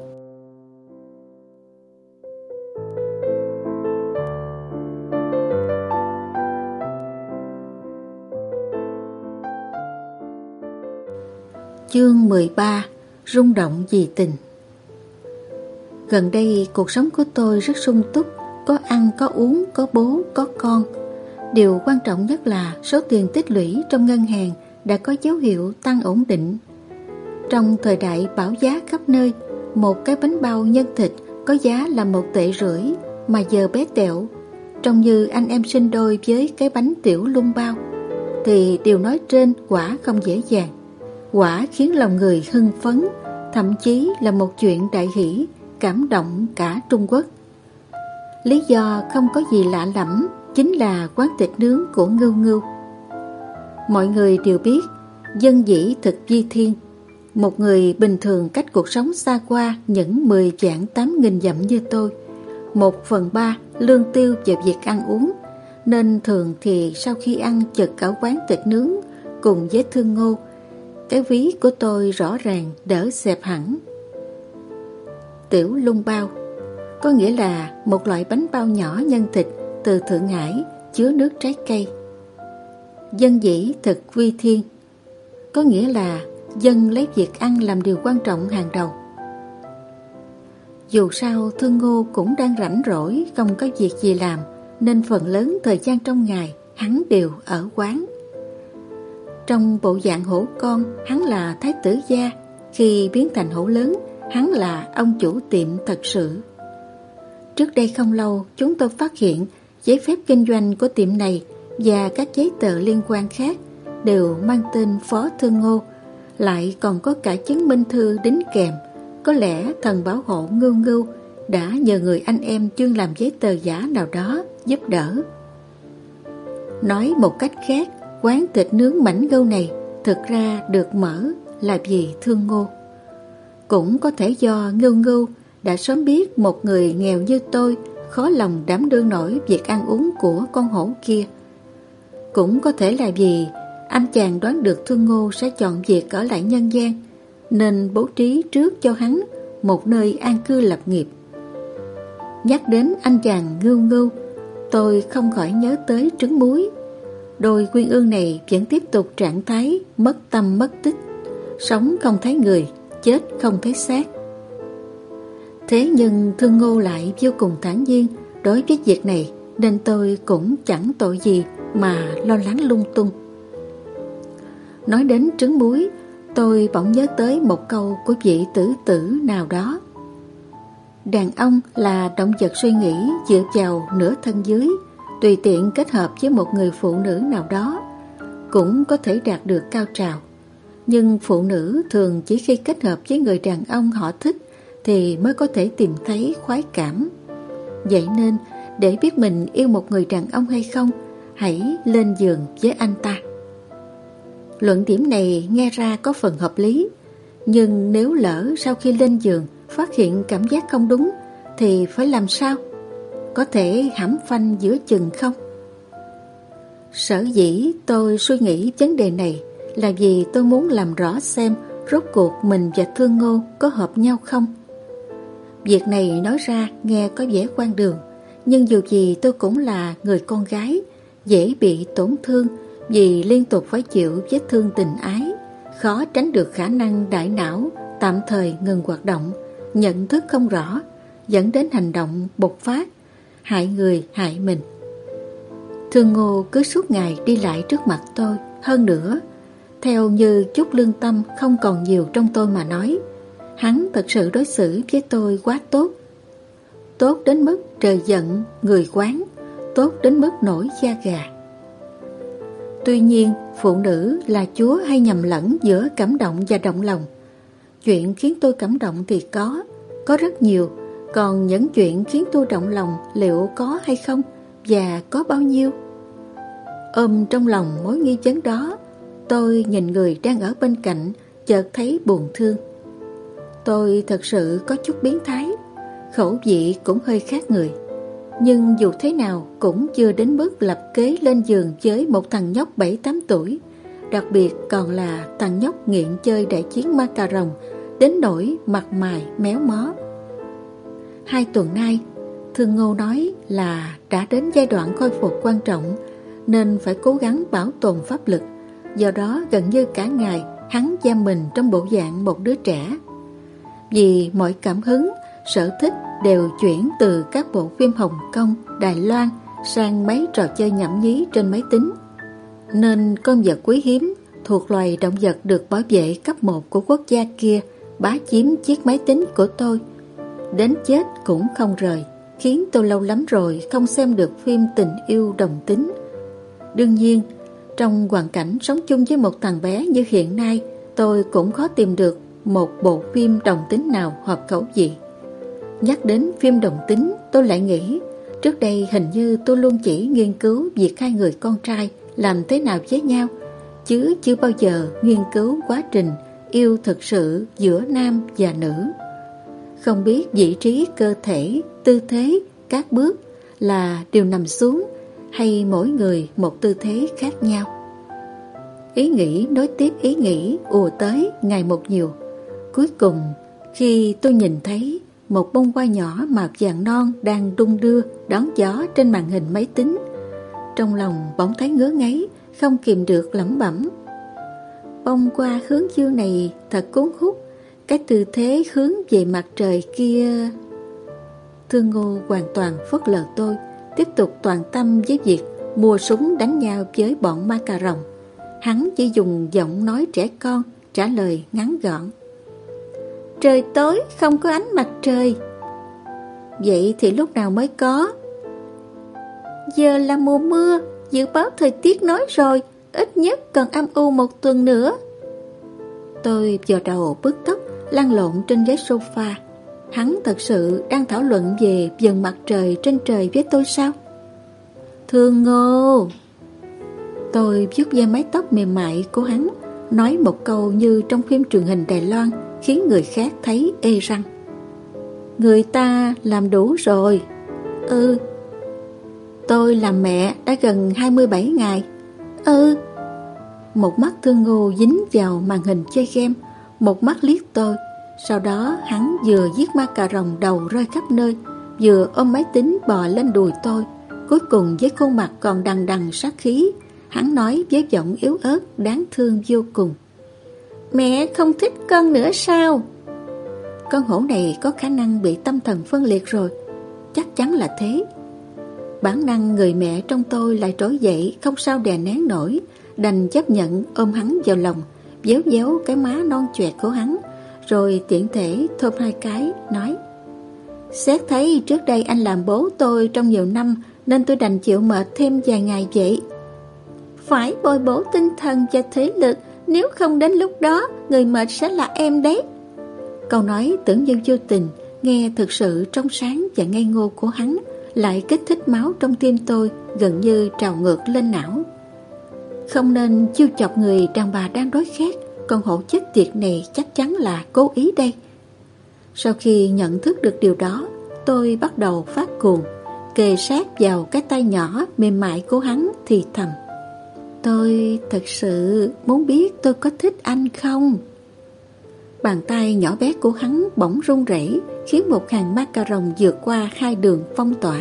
Chương 13: Rung động vì tình. Gần đây cuộc sống của tôi rất sung túc, có ăn, có uống, có bố, có con. Điều quan trọng nhất là số tiền tích lũy trong ngân hàng đã có dấu hiệu tăng ổn định. Trong thời đại bão giá khắp nơi, một cái bánh bao nhân thịt có giá là 1,5 tệ mà giờ bé tẹo, trông như anh em sinh đôi với cái bánh tiểu lung bao, thì điều nói trên quả không dễ dàng. Quả khiến lòng người hưng phấn, thậm chí là một chuyện đại hỷ, cảm động cả Trung Quốc. Lý do không có gì lạ lẫm, chính là quán thịt nướng của Ngưu Ngưu. Mọi người đều biết dân dĩ thực vi thiên. Một người bình thường cách cuộc sống xa qua những 10 vạn 8.000 dặm như tôi, 1/3 lương tiêu vào việc ăn uống, nên thường thì sau khi ăn chực ở quán thịt nướng cùng với Thương Ngô, cái ví của tôi rõ ràng đỡ xẹp hẳn. Tiểu lung bao có nghĩa là một loại bánh bao nhỏ nhân thịt từ Thượng Hải chứa nước trái cây. Dân dĩ thực vi thiên có nghĩa là dân lấy việc ăn làm điều quan trọng hàng đầu. Dù sao Thương Ngô cũng đang rảnh rỗi, không có việc gì làm, nên phần lớn thời gian trong ngày hắn đều ở quán. Trong bộ dạng hổ con, hắn là thái tử gia. Khi biến thành hổ lớn, hắn là ông chủ tiệm thật sự. Trước đây không lâu, chúng tôi phát hiện giấy phép kinh doanh của tiệm này và các giấy tờ liên quan khác đều mang tên Phó Thương Ngô, lại còn có cả chứng minh thư đính kèm. Có lẽ thần bảo hộ Ngưu Ngưu đã nhờ người anh em chuyên làm giấy tờ giả nào đó giúp đỡ. Nói một cách khác, quán thịt nướng Mảnh Gâu này thực ra được mở là vì Thương Ngô. Cũng có thể do Ngưu Ngưu đã sớm biết một người nghèo như tôi khó lòng đảm đương nổi việc ăn uống của con hổ kia. Cũng có thể là vì anh chàng đoán được Thương Ngô sẽ chọn việc ở lại nhân gian, nên bố trí trước cho hắn một nơi an cư lập nghiệp. Nhắc đến anh chàng Ngưu Ngưu, tôi không khỏi nhớ tới trứng muối. Đôi quyên ương này vẫn tiếp tục trạng thái mất tâm mất tích, sống không thấy người, chết không thấy xác. Thế nhưng Thương Ngô lại vô cùng thản nhiên đối với việc này, nên tôi cũng chẳng tội gì mà lo lắng lung tung. Nói đến trứng muối, tôi bỗng nhớ tới một câu của vị tử tử nào đó. Đàn ông là động vật suy nghĩ dựa vào nửa thân dưới, tùy tiện kết hợp với một người phụ nữ nào đó cũng có thể đạt được cao trào. Nhưng phụ nữ thường chỉ khi kết hợp với người đàn ông họ thích thì mới có thể tìm thấy khoái cảm. Vậy nên để biết mình yêu một người đàn ông hay không, hãy lên giường với anh ta. Luận điểm này nghe ra có phần hợp lý, nhưng nếu lỡ sau khi lên giường phát hiện cảm giác không đúng thì phải làm sao? Có thể hãm phanh giữa chừng không? Sở dĩ tôi suy nghĩ vấn đề này là vì tôi muốn làm rõ xem rốt cuộc mình và Thương Ngô có hợp nhau không. Việc này nói ra nghe có vẻ hoang đường, nhưng dù gì tôi cũng là người con gái, dễ bị tổn thương vì liên tục phải chịu vết thương tình ái, khó tránh được khả năng đại não tạm thời ngừng hoạt động, nhận thức không rõ, dẫn đến hành động bộc phát, hại người hại mình. Thương Ngô cứ suốt ngày đi lại trước mặt tôi, hơn nữa, theo như chút lương tâm không còn nhiều trong tôi mà nói, hắn thật sự đối xử với tôi quá tốt. Tốt đến mức trời giận người quán, tốt đến mức nổi da gà. Tuy nhiên, phụ nữ là chúa hay nhầm lẫn giữa cảm động và động lòng. Chuyện khiến tôi cảm động thì có rất nhiều, còn những chuyện khiến tôi động lòng liệu có hay không và có bao nhiêu? Ôm trong lòng mối nghi vấn đó, tôi nhìn người đang ở bên cạnh, chợt thấy buồn thương. Tôi thật sự có chút biến thái, khẩu vị cũng hơi khác người, nhưng dù thế nào cũng chưa đến mức lập kế lên giường với một thằng nhóc 7-8 tuổi, đặc biệt còn là thằng nhóc nghiện chơi đại chiến ma cà rồng đến nỗi mặt mày méo mó. 2 tuần nay, Thương Ngô nói là đã đến giai đoạn khôi phục quan trọng nên phải cố gắng bảo tồn pháp lực. Do đó gần như cả ngày hắn giam mình trong bộ dạng một đứa trẻ. Vì mọi cảm hứng, sở thích đều chuyển từ các bộ phim Hồng Kông, Đài Loan sang mấy trò chơi nhảm nhí trên máy tính. Nên con vật quý hiếm thuộc loài động vật được bảo vệ cấp 1 của quốc gia kia bá chiếm chiếc máy tính của tôi, đến chết cũng không rời, khiến tôi lâu lắm rồi không xem được phim tình yêu đồng tính. Đương nhiên, trong hoàn cảnh sống chung với một thằng bé như hiện nay, tôi cũng khó tìm được một bộ phim đồng tính nào hợp khẩu vị. Nhắc đến phim đồng tính, tôi lại nghĩ Trước đây hình như tôi luôn chỉ nghiên cứu việc hai người con trai làm thế nào với nhau, chứ chưa bao giờ nghiên cứu quá trình yêu thực sự giữa nam và nữ. Không biết vị trí cơ thể, tư thế, các bước là đều nằm xuống hay mỗi người một tư thế khác nhau. Ý nghĩ nối tiếp ý nghĩ ùa tới ngày một nhiều. Cuối cùng, khi tôi nhìn thấy một bông hoa nhỏ màu vàng non đang đung đưa đón gió trên màn hình máy tính, trong lòng bỗng thấy ngứa ngáy, không kìm được lẩm bẩm. Bông hoa hướng dương này thật cuốn hút, cái tư thế hướng về mặt trời kia. Thương Ngô hoàn toàn phớt lờ tôi, tiếp tục toàn tâm với việc mua súng đánh nhau với bọn ma cà rồng. Hắn chỉ dùng giọng nói trẻ con trả lời ngắn gọn. Trời tối không có ánh mặt trời. Vậy thì lúc nào mới có? Giờ là mùa mưa, dự báo thời tiết nói rồi, ít nhất còn âm u một tuần nữa. Tôi vò đầu bứt tóc, lăn lộn trên ghế sofa. Hắn thật sự đang thảo luận về vầng mặt trời trên trời với tôi sao? Thương Ngô. Tôi vuốt ve mái tóc mềm mại của hắn, nói một câu như trong phim truyền hình Đài Loan, khiến người khác thấy ê răng. Người ta làm đủ rồi. Ừ. Tôi làm mẹ đã gần 27 ngày. Ừ. Một mắt Thương Ngô dính vào màn hình chơi game, một mắt liếc tôi. Sau đó hắn vừa giết ma cà rồng đầu rơi khắp nơi, vừa ôm máy tính bò lên đùi tôi. Cuối cùng với khuôn mặt còn đằng đằng sát khí, hắn nói với giọng yếu ớt đáng thương vô cùng. Mẹ không thích con nữa sao? Con hổ này có khả năng bị tâm thần phân liệt rồi. Chắc chắn là thế. Bản năng người mẹ trong tôi lại trỗi dậy, không sao đè nén nổi, đành chấp nhận ôm hắn vào lòng, véo véo cái má non choẹt của hắn, rồi tiện thể thơm hai cái, nói: Xét thấy trước đây anh làm bố tôi trong nhiều năm, nên tôi đành chịu mệt thêm vài ngày vậy. Phải bồi bổ tinh thần và thể lực, nếu không đến lúc đó người mệt sẽ là em đấy. Câu nói tưởng như vô tình, nghe thực sự trong sáng và ngây ngô của hắn lại kích thích máu trong tim tôi gần như trào ngược lên não. Không nên chiêu chọc người đàn bà đang đói khát, con hổ chết tiệt này chắc chắn là cố ý đây. Sau khi nhận thức được điều đó, tôi bắt đầu phát cuồng, kề sát vào cái tay nhỏ mềm mại của hắn thì thầm: Tôi thật sự muốn biết tôi có thích anh không? Bàn tay nhỏ bé của hắn bỗng run rẩy, khiến một hàng ma cà rồng vượt qua hai đường phong tỏa.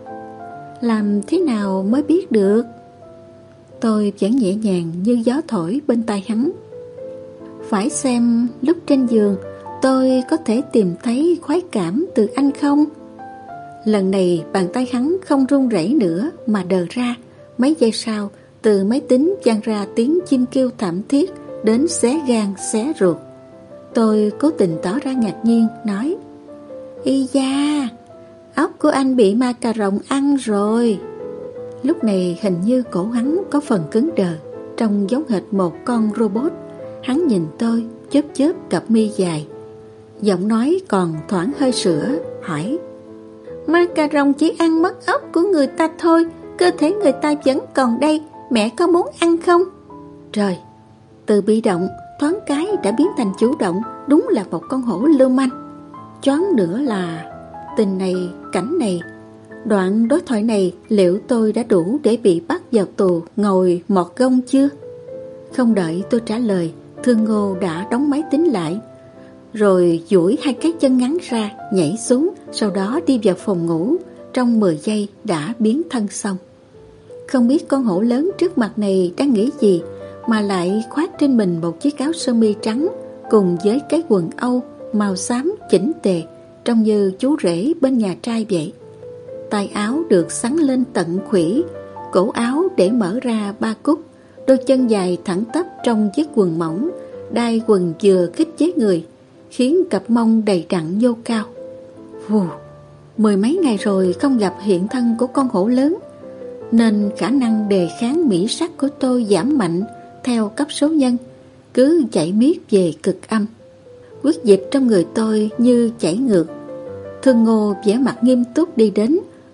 Làm thế nào mới biết được? Tôi vẫn nhẹ nhàng như gió thổi bên tai hắn. Phải xem lúc trên giường tôi có thể tìm thấy khoái cảm từ anh không? Lần này bàn tay hắn không run rẩy nữa mà đờ ra. Mấy giây sau, từ máy tính vang ra tiếng chim kêu thảm thiết đến xé gan xé ruột. Tôi cố tình tỏ ra ngạc nhiên, nói: Ý da, ốc của anh bị ma cà rồng ăn rồi. Lúc này hình như cổ hắn có phần cứng đờ, trông giống hệt một con robot. Hắn nhìn tôi, chớp chớp cặp mi dài, giọng nói còn thoảng hơi sữa, hỏi: Ma cà rồng chỉ ăn mất ốc của người ta thôi, cơ thể người ta vẫn còn đây, mẹ có muốn ăn không? Trời, từ bị động thoáng cái đã biến thành chủ động, đúng là một con hổ lưu manh. Choáng nữa là tình này, cảnh này, đoạn đối thoại này liệu tôi đã đủ để bị bắt vào tù ngồi mọt gông chưa? Không đợi tôi trả lời, Thương Ngô đã đóng máy tính lại, rồi duỗi hai cái chân ngắn ra, nhảy xuống, sau đó đi vào phòng ngủ. Trong 10 giây đã biến thân xong. Không biết con hổ lớn trước mặt này đang nghĩ gì mà lại khoác trên mình một chiếc áo sơ mi trắng cùng với cái quần âu màu xám chỉnh tề, trông như chú rể bên nhà trai vậy. Tay áo được xắn lên tận khuỷu, cổ áo để mở ra 3 cúc, đôi chân dài thẳng tắp trong chiếc quần mỏng, đai quần vừa khít chế người, khiến cặp mông đầy đặn nhô cao. Vù, 10 mấy ngày rồi không gặp hiện thân của con hổ lớn, nên khả năng đề kháng mỹ sắc của tôi giảm mạnh theo cấp số nhân, cứ chạy miết về cực âm. Huyết dịch trong người tôi như chảy ngược. Thương Ngô vẻ mặt nghiêm túc đi đến,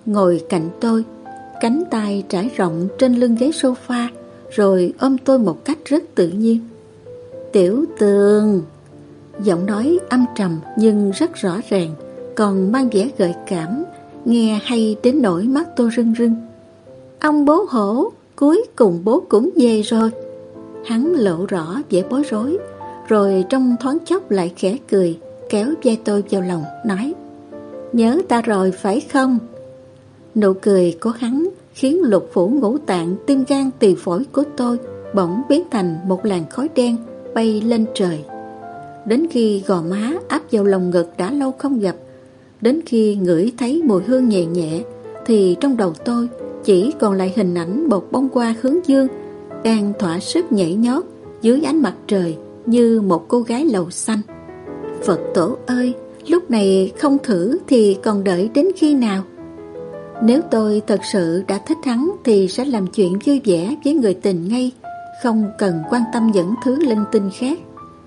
ngồi cạnh tôi, cánh tay trải rộng trên lưng ghế sofa, rồi ôm tôi một cách rất tự nhiên. Tiểu Tường. Giọng nói âm trầm nhưng rất rõ ràng, còn mang vẻ gợi cảm, nghe hay đến nỗi mắt tôi rưng rưng. Ông bố hổ, cuối cùng bố cũng về rồi. Hắn lộ rõ vẻ bối rối, rồi trong thoáng chốc lại khẽ cười, kéo vai tôi vào lòng, nói: Nhớ ta rồi phải không? Nụ cười của hắn khiến lục phủ ngũ tạng, tim gan tỳ phổi của tôi bỗng biến thành một làn khói đen bay lên trời. Đến khi gò má áp vào lồng ngực đã lâu không gặp, đến khi ngửi thấy mùi hương nhẹ nhẹ, thì trong đầu tôi chỉ còn lại hình ảnh một bông hoa hướng dương đang thỏa sức nhảy nhót dưới ánh mặt trời như một cô gái lầu xanh. Phật tổ ơi, lúc này không thử thì còn đợi đến khi nào? Nếu tôi thật sự đã thích hắn thì sẽ làm chuyện vui vẻ với người tình ngay, không cần quan tâm những thứ linh tinh khác.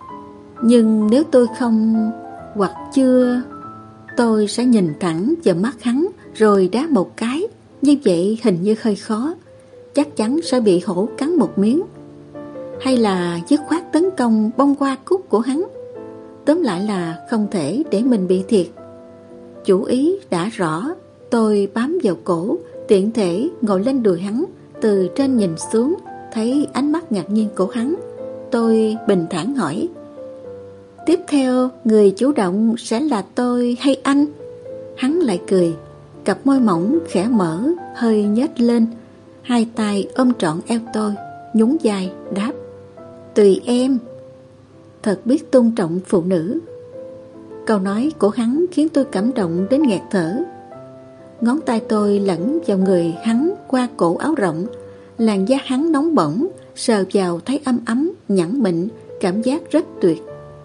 Nhưng nếu tôi không, hoặc chưa, tôi sẽ nhìn thẳng vào mắt hắn rồi đá một cái. Như vậy hình như hơi khó, chắc chắn sẽ bị hổ cắn một miếng. Hay là dứt khoát tấn công bông hoa cúc của hắn. Tóm lại là không thể để mình bị thiệt. Chủ ý đã rõ, tôi bám vào cổ, tiện thể ngồi lên đùi hắn, từ trên nhìn xuống, thấy ánh mắt ngạc nhiên của hắn. Tôi bình thản hỏi: Tiếp theo, người chủ động sẽ là tôi hay anh? Hắn lại cười, cặp môi mỏng khẽ mở, hơi nhếch lên, hai tay ôm trọn eo tôi, nhún vai đáp: Tùy em. Thật biết tôn trọng phụ nữ. Câu nói của hắn khiến tôi cảm động đến nghẹt thở. Ngón tay tôi lẫn vào người hắn qua cổ áo rộng, làn da hắn nóng bỏng, sờ vào thấy ấm ấm, nhẵn mịn, cảm giác rất tuyệt.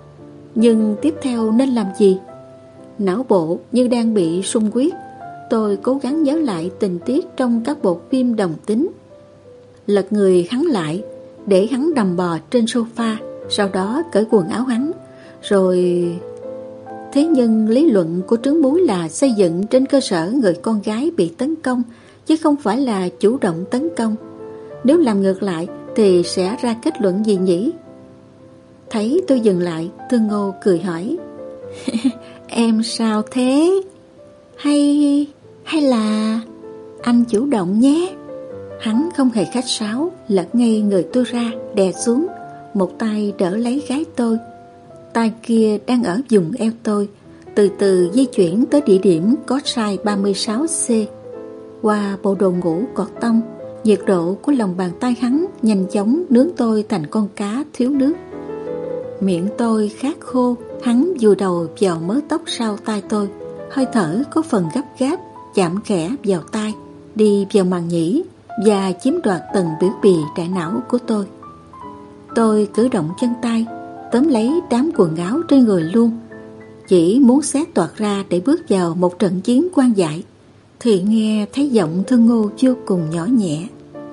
Nhưng tiếp theo nên làm gì? Não bộ như đang bị sung huyết. Tôi cố gắng nhớ lại tình tiết trong các bộ phim đồng tính. Lật người hắn lại, để hắn nằm bò trên sofa, sau đó cởi quần áo hắn, rồi... Thế nhưng lý luận của trứng muối là xây dựng trên cơ sở người con gái bị tấn công, chứ không phải là chủ động tấn công. Nếu làm ngược lại thì sẽ ra kết luận gì nhỉ? Thấy tôi dừng lại, Thương Ngô cười hỏi: Em sao thế? Hay là anh chủ động nhé? Hắn không hề khách sáo, lật ngay người tôi ra, đè xuống, một tay đỡ lấy gái tôi, tay kia đang ở vùng eo tôi, từ từ di chuyển tới địa điểm có size 36C. Qua bộ đồ ngủ cọt tông, nhiệt độ của lòng bàn tay hắn nhanh chóng nướng tôi thành con cá thiếu nước. Miệng tôi khát khô, hắn vùi đầu vào mớ tóc sau tai tôi, hơi thở có phần gấp gáp, chạm khẽ vào tai, đi vào màng nhĩ và chiếm đoạt từng biểu bì đại não của tôi. Tôi cử động chân tay, tóm lấy đám quần áo trên người luôn, chỉ muốn xé toạc ra để bước vào một trận chiến quan dại, thì nghe thấy giọng Thương Ngô vô cùng nhỏ nhẹ: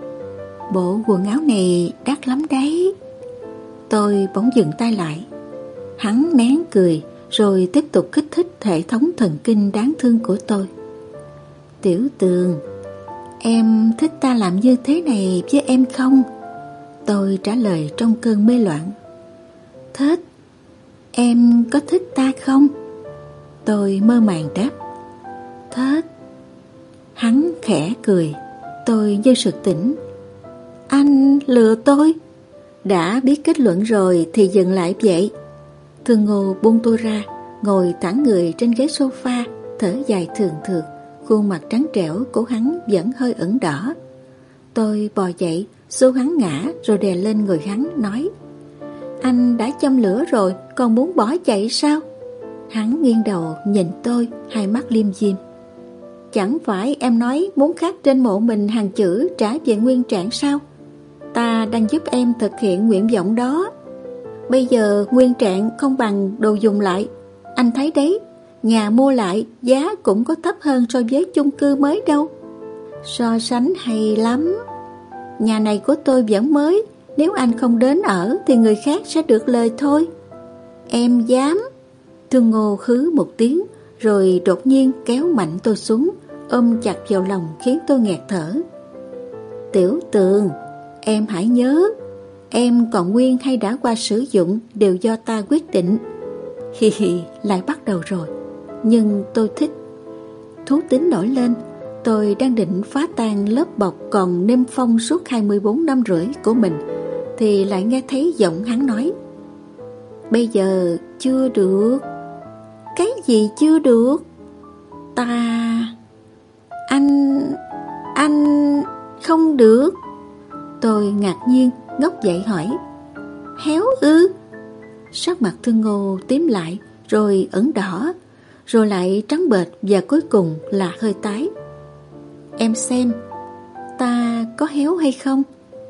Bộ quần áo này đắt lắm đấy. Tôi bỗng dừng tay lại. Hắn nén cười, rồi tiếp tục kích thích hệ thống thần kinh đáng thương của tôi. Tiểu Tường, em thích ta làm như thế này với em không? Tôi trả lời trong cơn mê loạn. Thích. Em có thích ta không? Tôi mơ màng đáp. Thích. Hắn khẽ cười. Tôi như sực tỉnh. Anh lừa tôi. Đã biết kết luận rồi thì dừng lại vậy. Thương Ngô buông tôi ra, ngồi thẳng người trên ghế sofa, thở dài thường thượt. Khuôn mặt trắng trẻo của hắn vẫn hơi ửng đỏ. Tôi bò dậy, xô hắn ngã rồi đè lên người hắn, nói: Anh đã châm lửa rồi, còn muốn bỏ chạy sao? Hắn nghiêng đầu nhìn tôi, hai mắt liêm diêm. Chẳng phải em nói muốn khắc trên mộ mình hàng chữ trả về nguyên trạng sao? Ta đang giúp em thực hiện nguyện vọng đó. Bây giờ nguyên trạng không bằng đồ dùng lại. Anh thấy đấy, nhà mua lại giá cũng có thấp hơn so với chung cư mới đâu. So sánh hay lắm. Nhà này của tôi vẫn mới, nếu anh không đến ở thì người khác sẽ được lời thôi. Em dám. Thương Ngô hứ một tiếng, rồi đột nhiên kéo mạnh tôi xuống, ôm chặt vào lòng khiến tôi nghẹt thở. Tiểu Tường, em hãy nhớ, em còn nguyên hay đã qua sử dụng đều do ta quyết định. Hi hi, lại bắt đầu rồi. Nhưng tôi thích. Thú tính nổi lên. Tôi đang định phá tan lớp bọc còn nêm phong suốt 24 năm rưỡi của mình, thì lại nghe thấy giọng hắn nói: Bây giờ chưa được. Cái gì chưa được? Anh không được. Tôi ngạc nhiên ngốc dậy hỏi: Héo ư? Sắc mặt Thương Ngô tím lại, rồi ửng đỏ, rồi lại trắng bệch, và cuối cùng là hơi tái. Em xem, ta có héo hay không?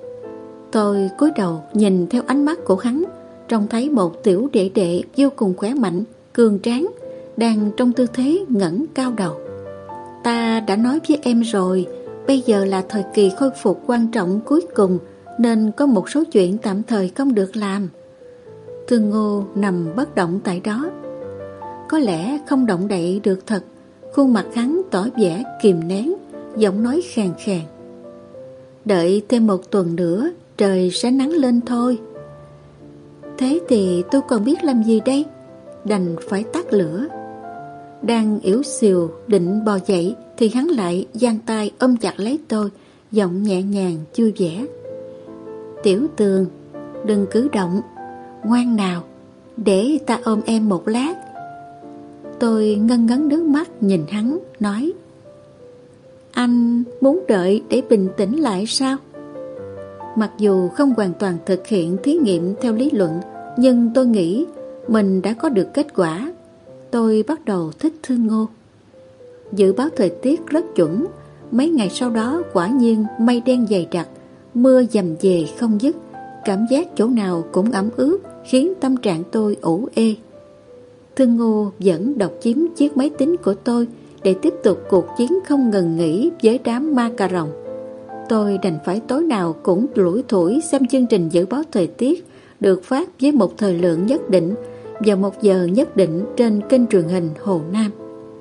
Tôi cúi đầu nhìn theo ánh mắt của hắn, trông thấy một tiểu đệ đệ vô cùng khỏe mạnh, cường tráng, đang trong tư thế ngẩng cao đầu. Ta đã nói với em rồi, bây giờ là thời kỳ khôi phục quan trọng cuối cùng, nên có một số chuyện tạm thời không được làm. Thương Ngô nằm bất động tại đó. Có lẽ không động đậy được thật. Khuôn mặt hắn tỏ vẻ kìm nén, giọng nói khàn khàn: Đợi thêm một tuần nữa, trời sẽ nắng lên thôi. Thế thì tôi còn biết làm gì đây? Đành phải tắt lửa. Đang yếu xìu định bò dậy thì hắn lại giang tay ôm chặt lấy tôi, giọng nhẹ nhàng vui vẻ: Tiểu Tường, đừng cử động, ngoan nào, để ta ôm em một lát. Tôi ngân ngấn nước mắt nhìn hắn, nói: Anh muốn đợi để bình tĩnh lại sao? Mặc dù không hoàn toàn thực hiện thí nghiệm theo lý luận, nhưng tôi nghĩ mình đã có được kết quả. Tôi bắt đầu thích Thương Ngô. Dự báo thời tiết rất chuẩn. Mấy ngày sau đó quả nhiên mây đen dày đặc, mưa dầm về không dứt. Cảm giác chỗ nào cũng ẩm ướt, khiến tâm trạng tôi ủ ê. Thương Ngô vẫn độc chiếm chiếc máy tính của tôi để tiếp tục cuộc chiến không ngừng nghỉ với đám ma cà rồng. Tôi đành phải tối nào cũng lủi thủi xem chương trình dự báo thời tiết được phát với một thời lượng nhất định vào một giờ nhất định trên kênh truyền hình Hồ Nam.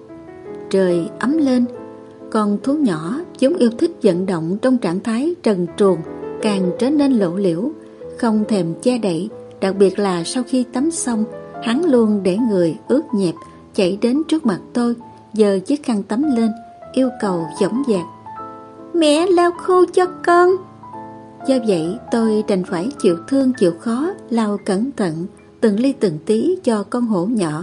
Trời ấm lên, con thú nhỏ vốn yêu thích vận động trong trạng thái trần truồng càng trở nên lộ liễu, không thèm che đậy. Đặc biệt là sau khi tắm xong, hắn luôn để người ướt nhẹp chạy đến trước mặt tôi, giơ chiếc khăn tắm lên, yêu cầu dõng dạc: Mẹ lau khô cho con. Do vậy tôi đành phải chịu thương chịu khó lau cẩn thận từng ly từng tí cho con hổ nhỏ.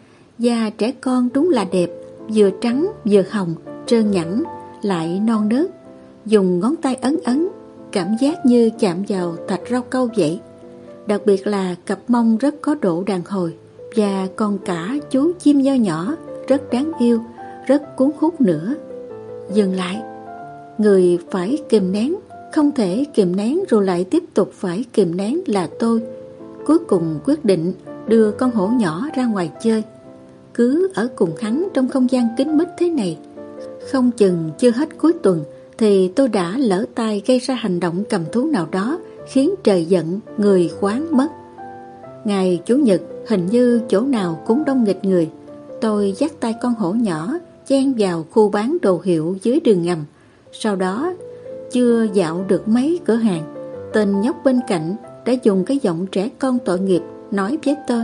Da trẻ con đúng là đẹp, vừa trắng vừa hồng, trơn nhẵn lại non nớt. Dùng ngón tay ấn ấn, cảm giác như chạm vào thạch rau câu vậy. Đặc biệt là cặp mông rất có độ đàn hồi, và còn cả chú chim nho nhỏ rất đáng yêu, rất cuốn hút nữa. Dừng lại, người phải kìm nén, không thể kìm nén rồi lại tiếp tục phải kìm nén là tôi. Cuối cùng quyết định đưa con hổ nhỏ ra ngoài chơi. Cứ ở cùng hắn trong không gian kín mít thế này, không chừng chưa hết cuối tuần thì tôi đã lỡ tay gây ra hành động cầm thú nào đó khiến trời giận người khoáng mất. Ngày Chủ nhật hình như chỗ nào cũng đông nghịt người. Tôi dắt tay con hổ nhỏ chen vào khu bán đồ hiệu dưới đường ngầm. Sau đó chưa dạo được mấy cửa hàng, tên nhóc bên cạnh đã dùng cái giọng trẻ con tội nghiệp nói với tôi: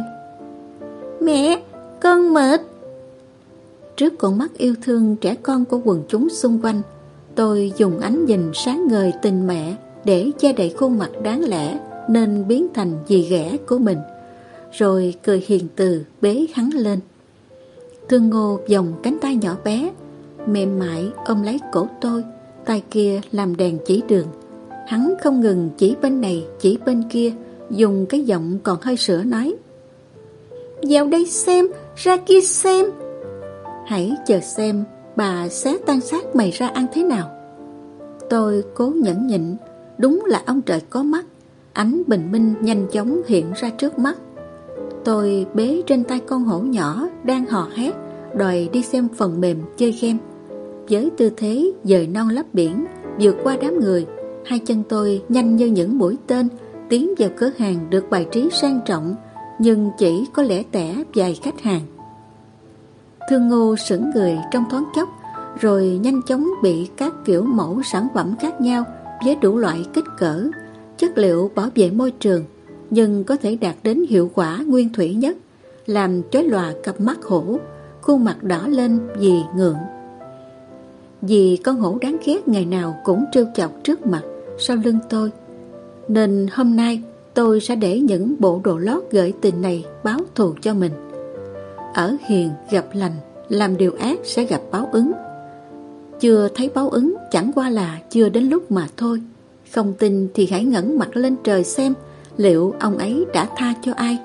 Mẹ, con mệt. Trước con mắt yêu thương trẻ con của quần chúng xung quanh, tôi dùng ánh nhìn sáng ngời tình mẹ để che đậy khuôn mặt đáng lẽ nên biến thành dì ghẻ của mình, rồi cười hiền từ bế hắn lên. Thương Ngô vòng cánh tay nhỏ bé mềm mại ôm lấy cổ tôi, tay kia làm đèn chỉ đường. Hắn không ngừng chỉ bên này chỉ bên kia, dùng cái giọng còn hơi sữa nói: Vào đây xem, ra kia xem. Hãy chờ xem bà xé tan xác mày ra ăn thế nào. Tôi cố nhẫn nhịn. Đúng là ông trời có mắt. Ánh bình minh nhanh chóng hiện ra trước mắt. Tôi bế trên tay con hổ nhỏ đang hò hét đòi đi xem phần mềm chơi game. Với tư thế dời non lấp biển, vượt qua đám người, hai chân tôi nhanh như những mũi tên tiến vào cửa hàng được bài trí sang trọng, nhưng chỉ có lẻ tẻ vài khách hàng. Thương Ngô sững người trong thoáng chốc, rồi nhanh chóng bị các kiểu mẫu sản phẩm khác nhau với đủ loại kích cỡ, chất liệu bảo vệ môi trường, nhưng có thể đạt đến hiệu quả nguyên thủy nhất, làm chói lòa cặp mắt hổ, khuôn mặt đỏ lên vì ngượng. Vì con hổ đáng ghét ngày nào cũng trêu chọc trước mặt, sau lưng tôi, nên hôm nay tôi sẽ để những bộ đồ lót gợi tình này báo thù cho mình. Ở hiền gặp lành, làm điều ác sẽ gặp báo ứng. Chưa thấy báo ứng chẳng qua là chưa đến lúc mà thôi. Không tin thì hãy ngẩng mặt lên trời xem liệu ông ấy đã tha cho ai.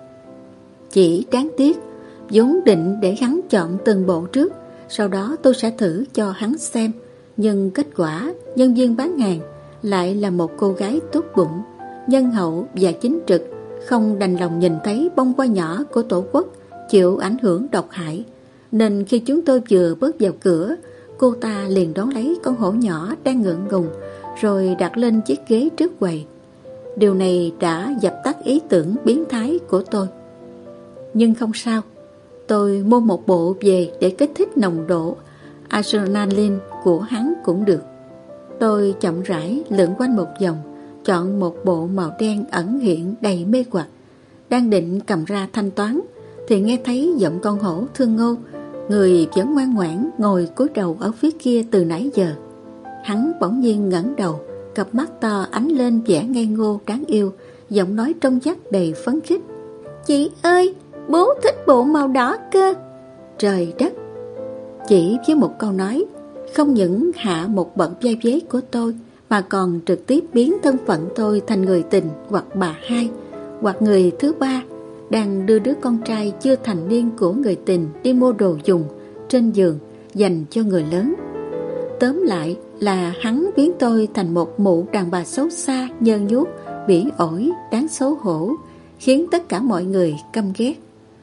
Chỉ đáng tiếc, vốn định để hắn chọn từng bộ trước, sau đó tôi sẽ thử cho hắn xem. Nhưng kết quả nhân viên bán hàng lại là một cô gái tốt bụng, nhân hậu và chính trực, không đành lòng nhìn thấy bông hoa nhỏ của tổ quốc chịu ảnh hưởng độc hại. Nên khi chúng tôi vừa bước vào cửa, cô ta liền đón lấy con hổ nhỏ đang ngượng ngùng, rồi đặt lên chiếc ghế trước quầy. Điều này đã dập tắt ý tưởng biến thái của tôi. Nhưng không sao, tôi mua một bộ về để kích thích nồng độ adrenaline của hắn cũng được. Tôi chậm rãi lượn quanh một vòng, chọn một bộ màu đen ẩn hiện đầy mê hoặc. Đang định cầm ra thanh toán thì nghe thấy giọng con hổ Thương Ngô, người vẫn ngoan ngoãn ngồi cúi đầu ở phía kia từ nãy giờ. Hắn bỗng nhiên ngẩng đầu, cặp mắt to ánh lên vẻ ngây ngô đáng yêu, giọng nói trong vắt đầy phấn khích: "Chị ơi, bố thích bộ màu đỏ cơ." Trời đất! Chỉ với một câu nói, không những hạ một bậc vai vế của tôi, mà còn trực tiếp biến thân phận tôi thành người tình hoặc bà hai, hoặc người thứ ba, đang đưa đứa con trai chưa thành niên của người tình đi mua đồ dùng trên giường dành cho người lớn. Tóm lại là hắn biến tôi thành một mụ đàn bà xấu xa, nhơ nhuốc, bỉ ổi, đáng xấu hổ, khiến tất cả mọi người căm ghét.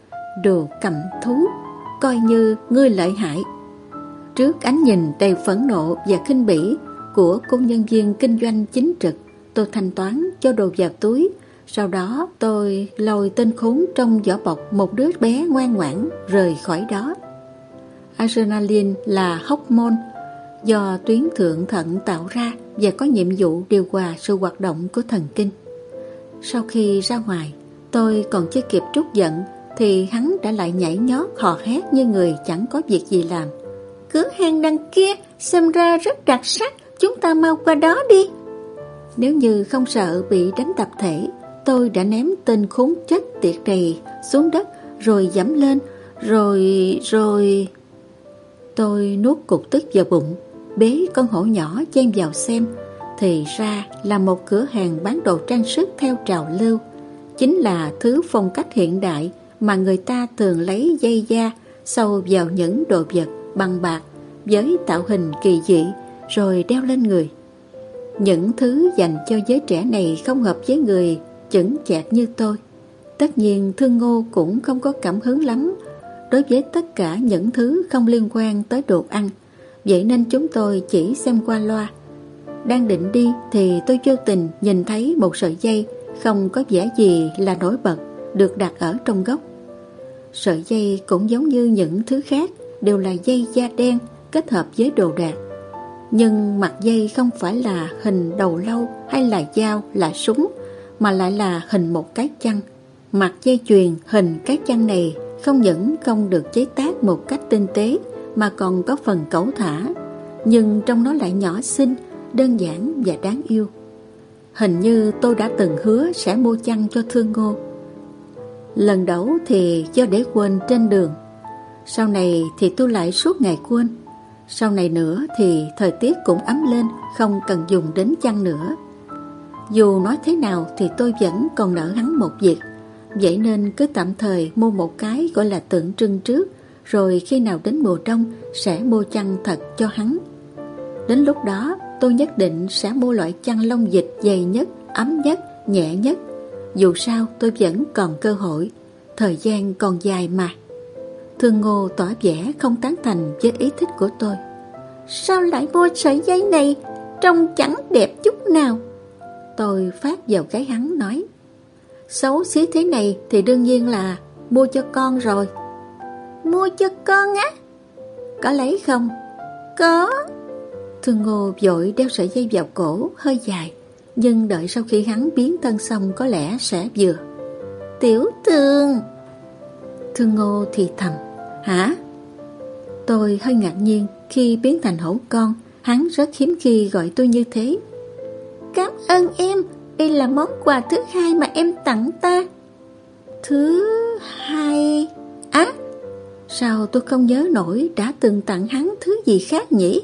Đồ cầm thú, coi như ngươi lợi hại. Trước ánh nhìn đầy phẫn nộ và khinh bỉ của cô nhân viên kinh doanh chính trực, tôi thanh toán cho đồ vào túi. Sau đó tôi lôi tên khốn trong vỏ bọc một đứa bé ngoan ngoãn rời khỏi đó. Adrenaline là hormone do tuyến thượng thận tạo ra và có nhiệm vụ điều hòa sự hoạt động của thần kinh. Sau khi ra ngoài, tôi còn chưa kịp trút giận thì hắn đã lại nhảy nhót hò hét như người chẳng có việc gì làm. "Cửa hàng đằng kia xem ra rất đặc sắc, chúng ta mau qua đó đi." Nếu như không sợ bị đánh tập thể, tôi đã ném tên khốn chết tiệt này xuống đất rồi giẫm lên, rồi... Tôi nuốt cục tức vào bụng, bế con hổ nhỏ chen vào xem. Thì ra là một cửa hàng bán đồ trang sức theo trào lưu, chính là thứ phong cách hiện đại mà người ta thường lấy dây da sâu vào những đồ vật bằng bạc với tạo hình kỳ dị rồi đeo lên người. Những thứ dành cho giới trẻ này không hợp với người chững chạc như tôi. Tất nhiên Thương Ngô cũng không có cảm hứng lắm đối với tất cả những thứ không liên quan tới đồ ăn, vậy nên chúng tôi chỉ xem qua loa. Đang định đi thì tôi vô tình nhìn thấy một sợi dây không có vẻ gì là nổi bật được đặt ở trong góc. Sợi dây cũng giống như những thứ khác, đều là dây da đen kết hợp với đồ đạc. Nhưng mặt dây không phải là hình đầu lâu hay là dao, là súng, mà lại là hình một cái chăn. Mặt dây chuyền hình cái chăn này không những không được chế tác một cách tinh tế mà còn có phần cẩu thả, nhưng trong nó lại nhỏ xinh, đơn giản và đáng yêu. Hình như tôi đã từng hứa sẽ mua chăn cho Thương Ngô. Lần đầu thì do để quên trên đường, sau này thì tôi lại suốt ngày quên, sau này nữa thì thời tiết cũng ấm lên, không cần dùng đến chăn nữa. Dù nói thế nào thì tôi vẫn còn nợ hắn một việc, vậy nên cứ tạm thời mua một cái gọi là tượng trưng trước, rồi khi nào đến mùa đông sẽ mua chăn thật cho hắn. Đến lúc đó tôi nhất định sẽ mua loại chăn lông vịt dày nhất, ấm nhất, nhẹ nhất. Dù sao tôi vẫn còn cơ hội, thời gian còn dài mà. Thương Ngô tỏ vẻ không tán thành với ý thích của tôi. Sao lại mua sợi dây này, trông chẳng đẹp chút nào. Tôi phát vào cái hắn nói, xấu xí thế này thì đương nhiên là mua cho con rồi. Mua cho con á? Có lấy không? có. Thương Ngô vội đeo sợi dây vào cổ hơi dài, nhưng đợi sau khi hắn biến thân xong có lẽ sẽ vừa. Tiểu Thương. Thương Ngô thì thầm. Hả? Tôi hơi ngạc nhiên khi biến thành hổ con. Hắn rất hiếm khi gọi tôi như thế. Cảm ơn em, đây là món quà thứ hai mà em tặng ta. Thứ hai? Á, sao tôi không nhớ nổi đã từng tặng hắn thứ gì khác nhỉ?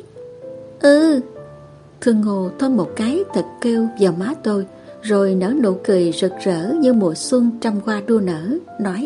Thương Ngô thơm một cái thật kêu vào má tôi, rồi nở nụ cười rực rỡ như mùa xuân trăm hoa đua nở, nói: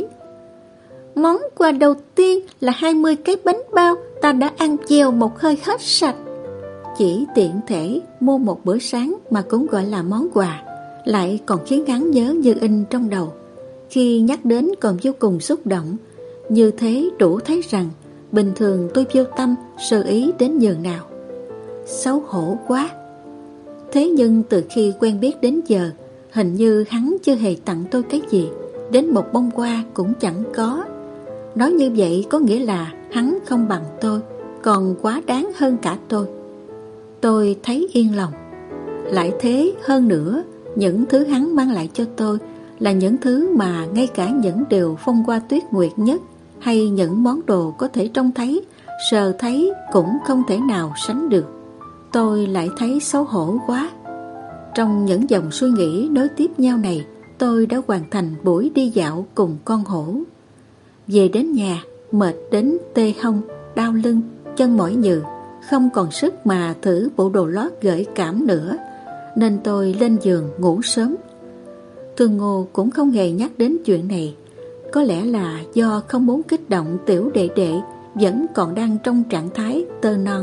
Món quà đầu tiên là 20 cái bánh bao ta đã ăn chèo một hơi hết sạch. Chỉ tiện thể mua một bữa sáng mà cũng gọi là món quà, lại còn khiến hắn nhớ như in trong đầu. Khi nhắc đến còn vô cùng xúc động. Như thế đủ thấy rằng bình thường tôi vô tâm sơ ý đến nhường nào. Xấu hổ quá. Thế nhưng từ khi quen biết đến giờ, hình như hắn chưa hề tặng tôi cái gì, đến một bông hoa cũng chẳng có. Nói như vậy có nghĩa là hắn không bằng tôi, còn quá đáng hơn cả tôi. Tôi thấy yên lòng. Lại thế hơn nữa, những thứ hắn mang lại cho tôi là những thứ mà ngay cả những điều phong hoa tuyết nguyệt nhất, hay những món đồ có thể trông thấy, sờ thấy cũng không thể nào sánh được. Tôi lại thấy xấu hổ quá. Trong những dòng suy nghĩ nối tiếp nhau này, tôi đã hoàn thành buổi đi dạo cùng con hổ. Về đến nhà, mệt đến tê hông, đau lưng, chân mỏi nhừ, không còn sức mà thử bộ đồ lót gợi cảm nữa, nên tôi lên giường ngủ sớm. Thương Ngô cũng không hề nhắc đến chuyện này. Có lẽ là do không muốn kích động tiểu đệ đệ vẫn còn đang trong trạng thái tơ non.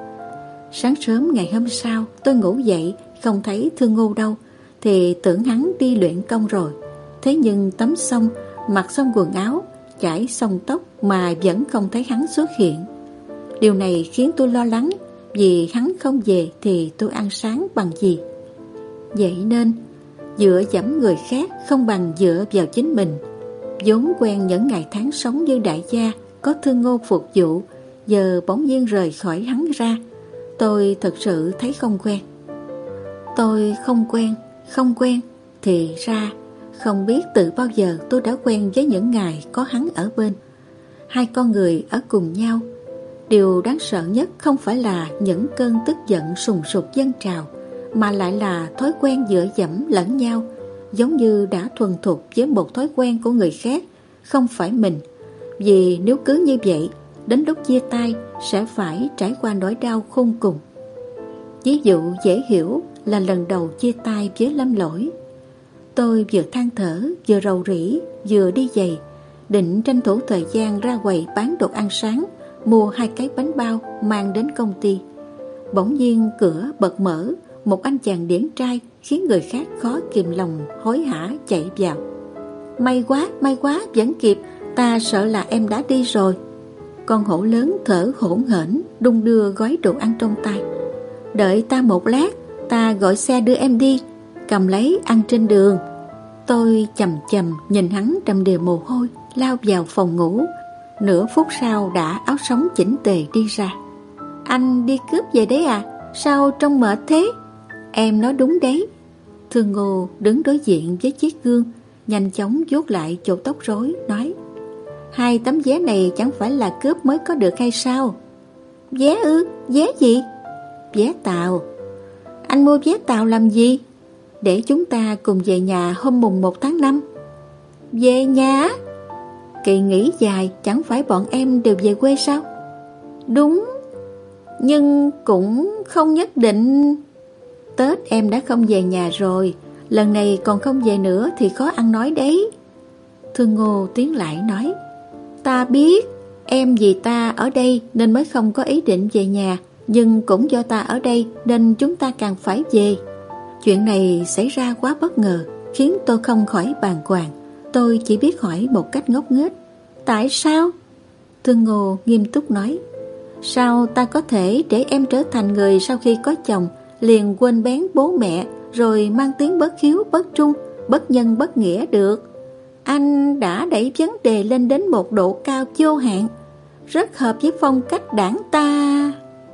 Sáng sớm ngày hôm sau, tôi ngủ dậy không thấy Thương Ngô đâu, thì tưởng hắn đi luyện công rồi. Thế nhưng tắm xong, mặc xong quần áo, chải xong tóc mà vẫn không thấy hắn xuất hiện. Điều này khiến tôi lo lắng, vì hắn không về thì tôi ăn sáng bằng gì? Vậy nên dựa dẫm người khác không bằng dựa vào chính mình. Vốn quen những ngày tháng sống như đại gia, có Thương Ngô phục vụ, giờ bỗng nhiên rời khỏi hắn ra, tôi thật sự thấy không quen. Tôi không quen, thì ra không biết từ bao giờ tôi đã quen với những ngày có hắn ở bên. Hai con người ở cùng nhau. Điều đáng sợ nhất không phải là những cơn tức giận sùng sục dâng trào, mà lại là thói quen dựa dẫm lẫn nhau, giống như đã thuần thục với một thói quen của người khác, không phải mình. Vì nếu cứ như vậy, đến lúc chia tay sẽ phải trải qua nỗi đau khôn cùng. Ví dụ dễ hiểu là lần đầu chia tay với Lâm Lỗi. Tôi vừa than thở, vừa rầu rĩ, vừa đi giày, định tranh thủ thời gian ra quầy bán đồ ăn sáng, mua 2 cái bánh bao mang đến công ty. Bỗng nhiên cửa bật mở, một anh chàng điển trai khiến người khác khó kìm lòng hối hả chạy vào. May quá, vẫn kịp, ta sợ là em đã đi rồi. Con hổ lớn thở hổn hển, đung đưa gói đồ ăn trong tay. Đợi ta một lát, ta gọi xe đưa em đi, cầm lấy ăn trên đường. Tôi chầm chầm nhìn hắn đầm đìa mồ hôi, lao vào phòng ngủ. Nửa phút sau đã áo sống chỉnh tề đi ra. Anh đi cướp về đấy à? Sao trông mệt thế? Em nói đúng đấy. Thương Ngô đứng đối diện với chiếc gương, nhanh chóng vuốt lại chỗ tóc rối, nói: 2 tấm vé này chẳng phải là cướp mới có được hay sao? Vé ư? Vé gì? Vé tàu. Anh mua vé tàu làm gì? Để chúng ta cùng về nhà hôm mùng 1 tháng 5. Về nhà? Kỳ nghỉ dài chẳng phải bọn em đều về quê sao? Đúng, nhưng cũng không nhất định. Tết em đã không về nhà rồi, lần này còn không về nữa thì khó ăn nói đấy. Thương Ngô tiến lại nói: Ta biết, em vì ta ở đây nên mới không có ý định về nhà, nhưng cũng do ta ở đây nên chúng ta càng phải về. Chuyện này xảy ra quá bất ngờ, khiến tôi không khỏi bàng hoàng. Tôi chỉ biết hỏi một cách ngốc nghếch: Tại sao? Thương Ngô nghiêm túc nói: Sao ta có thể để em trở thành người sau khi có chồng liền quên bén bố mẹ, rồi mang tiếng bất hiếu, bất trung, bất nhân, bất nghĩa được? Anh đã đẩy vấn đề lên đến một độ cao vô hạn, rất hợp với phong cách đảng ta.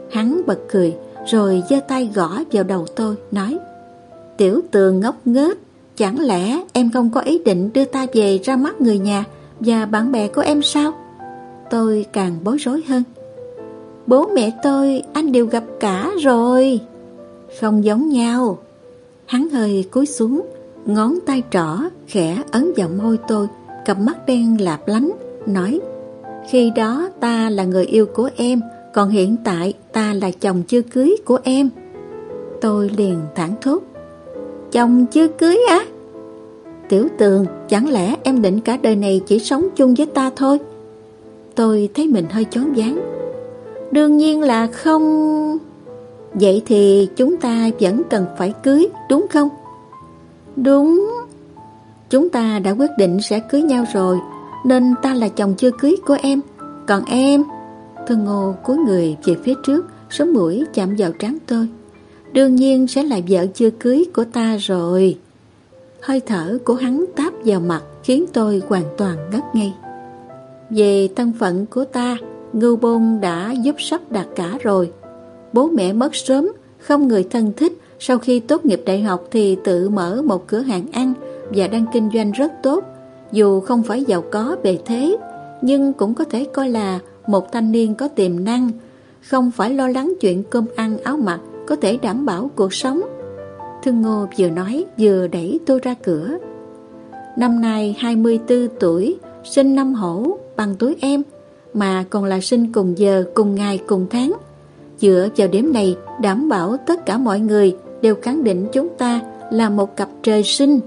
Hắn bật cười, rồi giơ tay gõ vào đầu tôi, nói: Tiểu Tường ngốc nghếch, chẳng lẽ em không có ý định đưa ta về ra mắt người nhà và bạn bè của em sao? Tôi càng bối rối hơn. Bố mẹ tôi anh đều gặp cả rồi. Không giống nhau. Hắn hơi cúi xuống, ngón tay trỏ khẽ ấn vào môi tôi, cặp mắt đen lạp lánh, nói: Khi đó ta là người yêu của em, còn hiện tại ta là chồng chưa cưới của em. Tôi liền thảng thốt: Chồng chưa cưới á? Tiểu Tường, chẳng lẽ em định cả đời này chỉ sống chung với ta thôi? Tôi thấy mình hơi choáng váng. Đương nhiên là không. Vậy thì chúng ta vẫn cần phải cưới, đúng không? Đúng. Chúng ta đã quyết định sẽ cưới nhau rồi, nên ta là chồng chưa cưới của em. Còn em? Thương Ngô cúi người về phía trước, sống mũi chạm vào trán tôi. Đương nhiên sẽ là vợ chưa cưới của ta rồi. Hơi thở của hắn táp vào mặt khiến tôi hoàn toàn ngất ngây. Về thân phận của ta, Ngưu Bôn đã giúp sắp đặt cả rồi. Bố mẹ mất sớm, không người thân thích. Sau khi tốt nghiệp đại học thì tự mở một cửa hàng ăn và đang kinh doanh rất tốt. Dù không phải giàu có bề thế, nhưng cũng có thể coi là một thanh niên có tiềm năng, không phải lo lắng chuyện cơm ăn áo mặc, có thể đảm bảo cuộc sống. Thương Ngô vừa nói vừa đẩy tôi ra cửa. Năm nay 24 tuổi, sinh năm Hổ, bằng tuổi em, mà còn là sinh cùng giờ, cùng ngày, cùng tháng. Dựa vào điểm này, đảm bảo tất cả mọi người đều khẳng định chúng ta là một cặp trời sinh.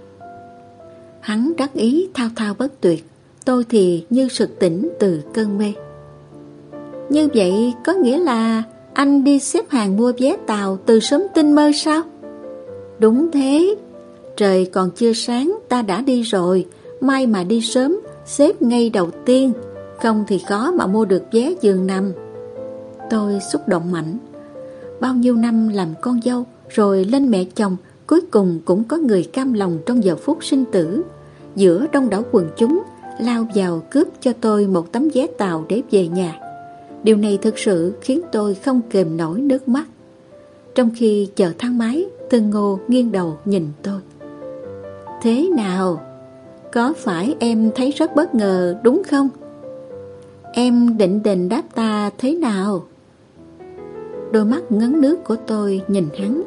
Hắn đắc ý thao thao bất tuyệt, tôi thì như sực tỉnh từ cơn mê. Như vậy có nghĩa là anh đi xếp hàng mua vé tàu từ sớm tinh mơ sao? Đúng thế, trời còn chưa sáng ta đã đi rồi. May mà đi sớm, xếp ngay đầu tiên, không thì khó mà mua được vé giường nằm. Tôi xúc động mạnh. Bao nhiêu năm làm con dâu rồi lên mẹ chồng, cuối cùng cũng có người cam lòng trong giờ phút sinh tử, giữa đông đảo quần chúng, lao vào cướp cho tôi một tấm vé tàu để về nhà. Điều này thực sự khiến tôi không kềm nổi nước mắt. Trong khi chờ thang máy, Thương Ngô nghiêng đầu nhìn tôi. Thế nào? Có phải em thấy rất bất ngờ đúng không? Em định đền đáp ta thế nào? Đôi mắt ngấn nước của tôi nhìn hắn.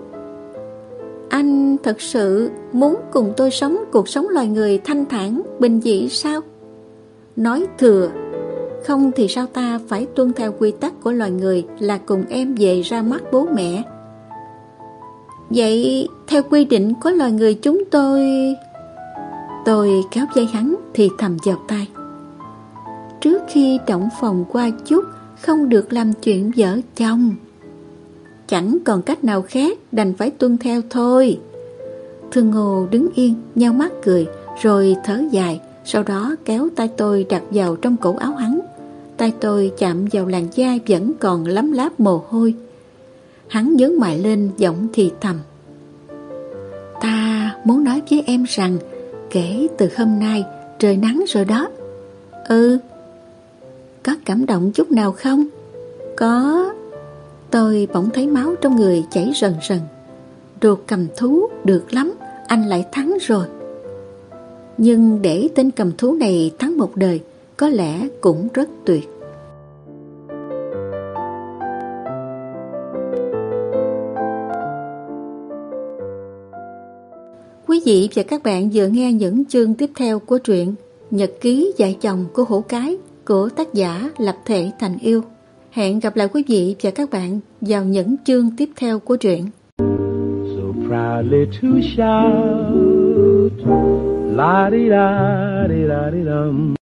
Anh thật sự muốn cùng tôi sống cuộc sống loài người thanh thản, bình dị sao? Nói thừa. Không thì sao ta phải tuân theo quy tắc của loài người là cùng em về ra mắt bố mẹ? Vậy theo quy định của loài người chúng Tôi kéo dây hắn thì thầm vào tai. Trước khi động phòng qua chút, không được làm chuyện vợ chồng. Chẳng còn cách nào khác, đành phải tuân theo thôi. Thương Ngô đứng yên, nheo mắt cười, rồi thở dài, sau đó kéo tay tôi đặt vào trong cổ áo hắn. Tay tôi chạm vào làn da vẫn còn lấm láp mồ hôi. Hắn nhướng mày lên, giọng thì thầm. Ta muốn nói với em rằng kể từ hôm nay trời nắng rồi đó. Ừ. Có cảm động chút nào không? Có. Tôi bỗng thấy máu trong người chảy rần rần. Đồ cầm thú được lắm, anh lại thắng rồi. Nhưng để tên cầm thú này thắng một đời, có lẽ cũng rất tuyệt. Quý vị và các bạn vừa nghe những chương tiếp theo của truyện Nhật ký vợ chồng của Hổ Cái của tác giả Lập Thể Thành Yêu. Hẹn gặp lại quý vị và các bạn vào những chương tiếp theo của truyện. So proudly to shout, la di da di da di dum.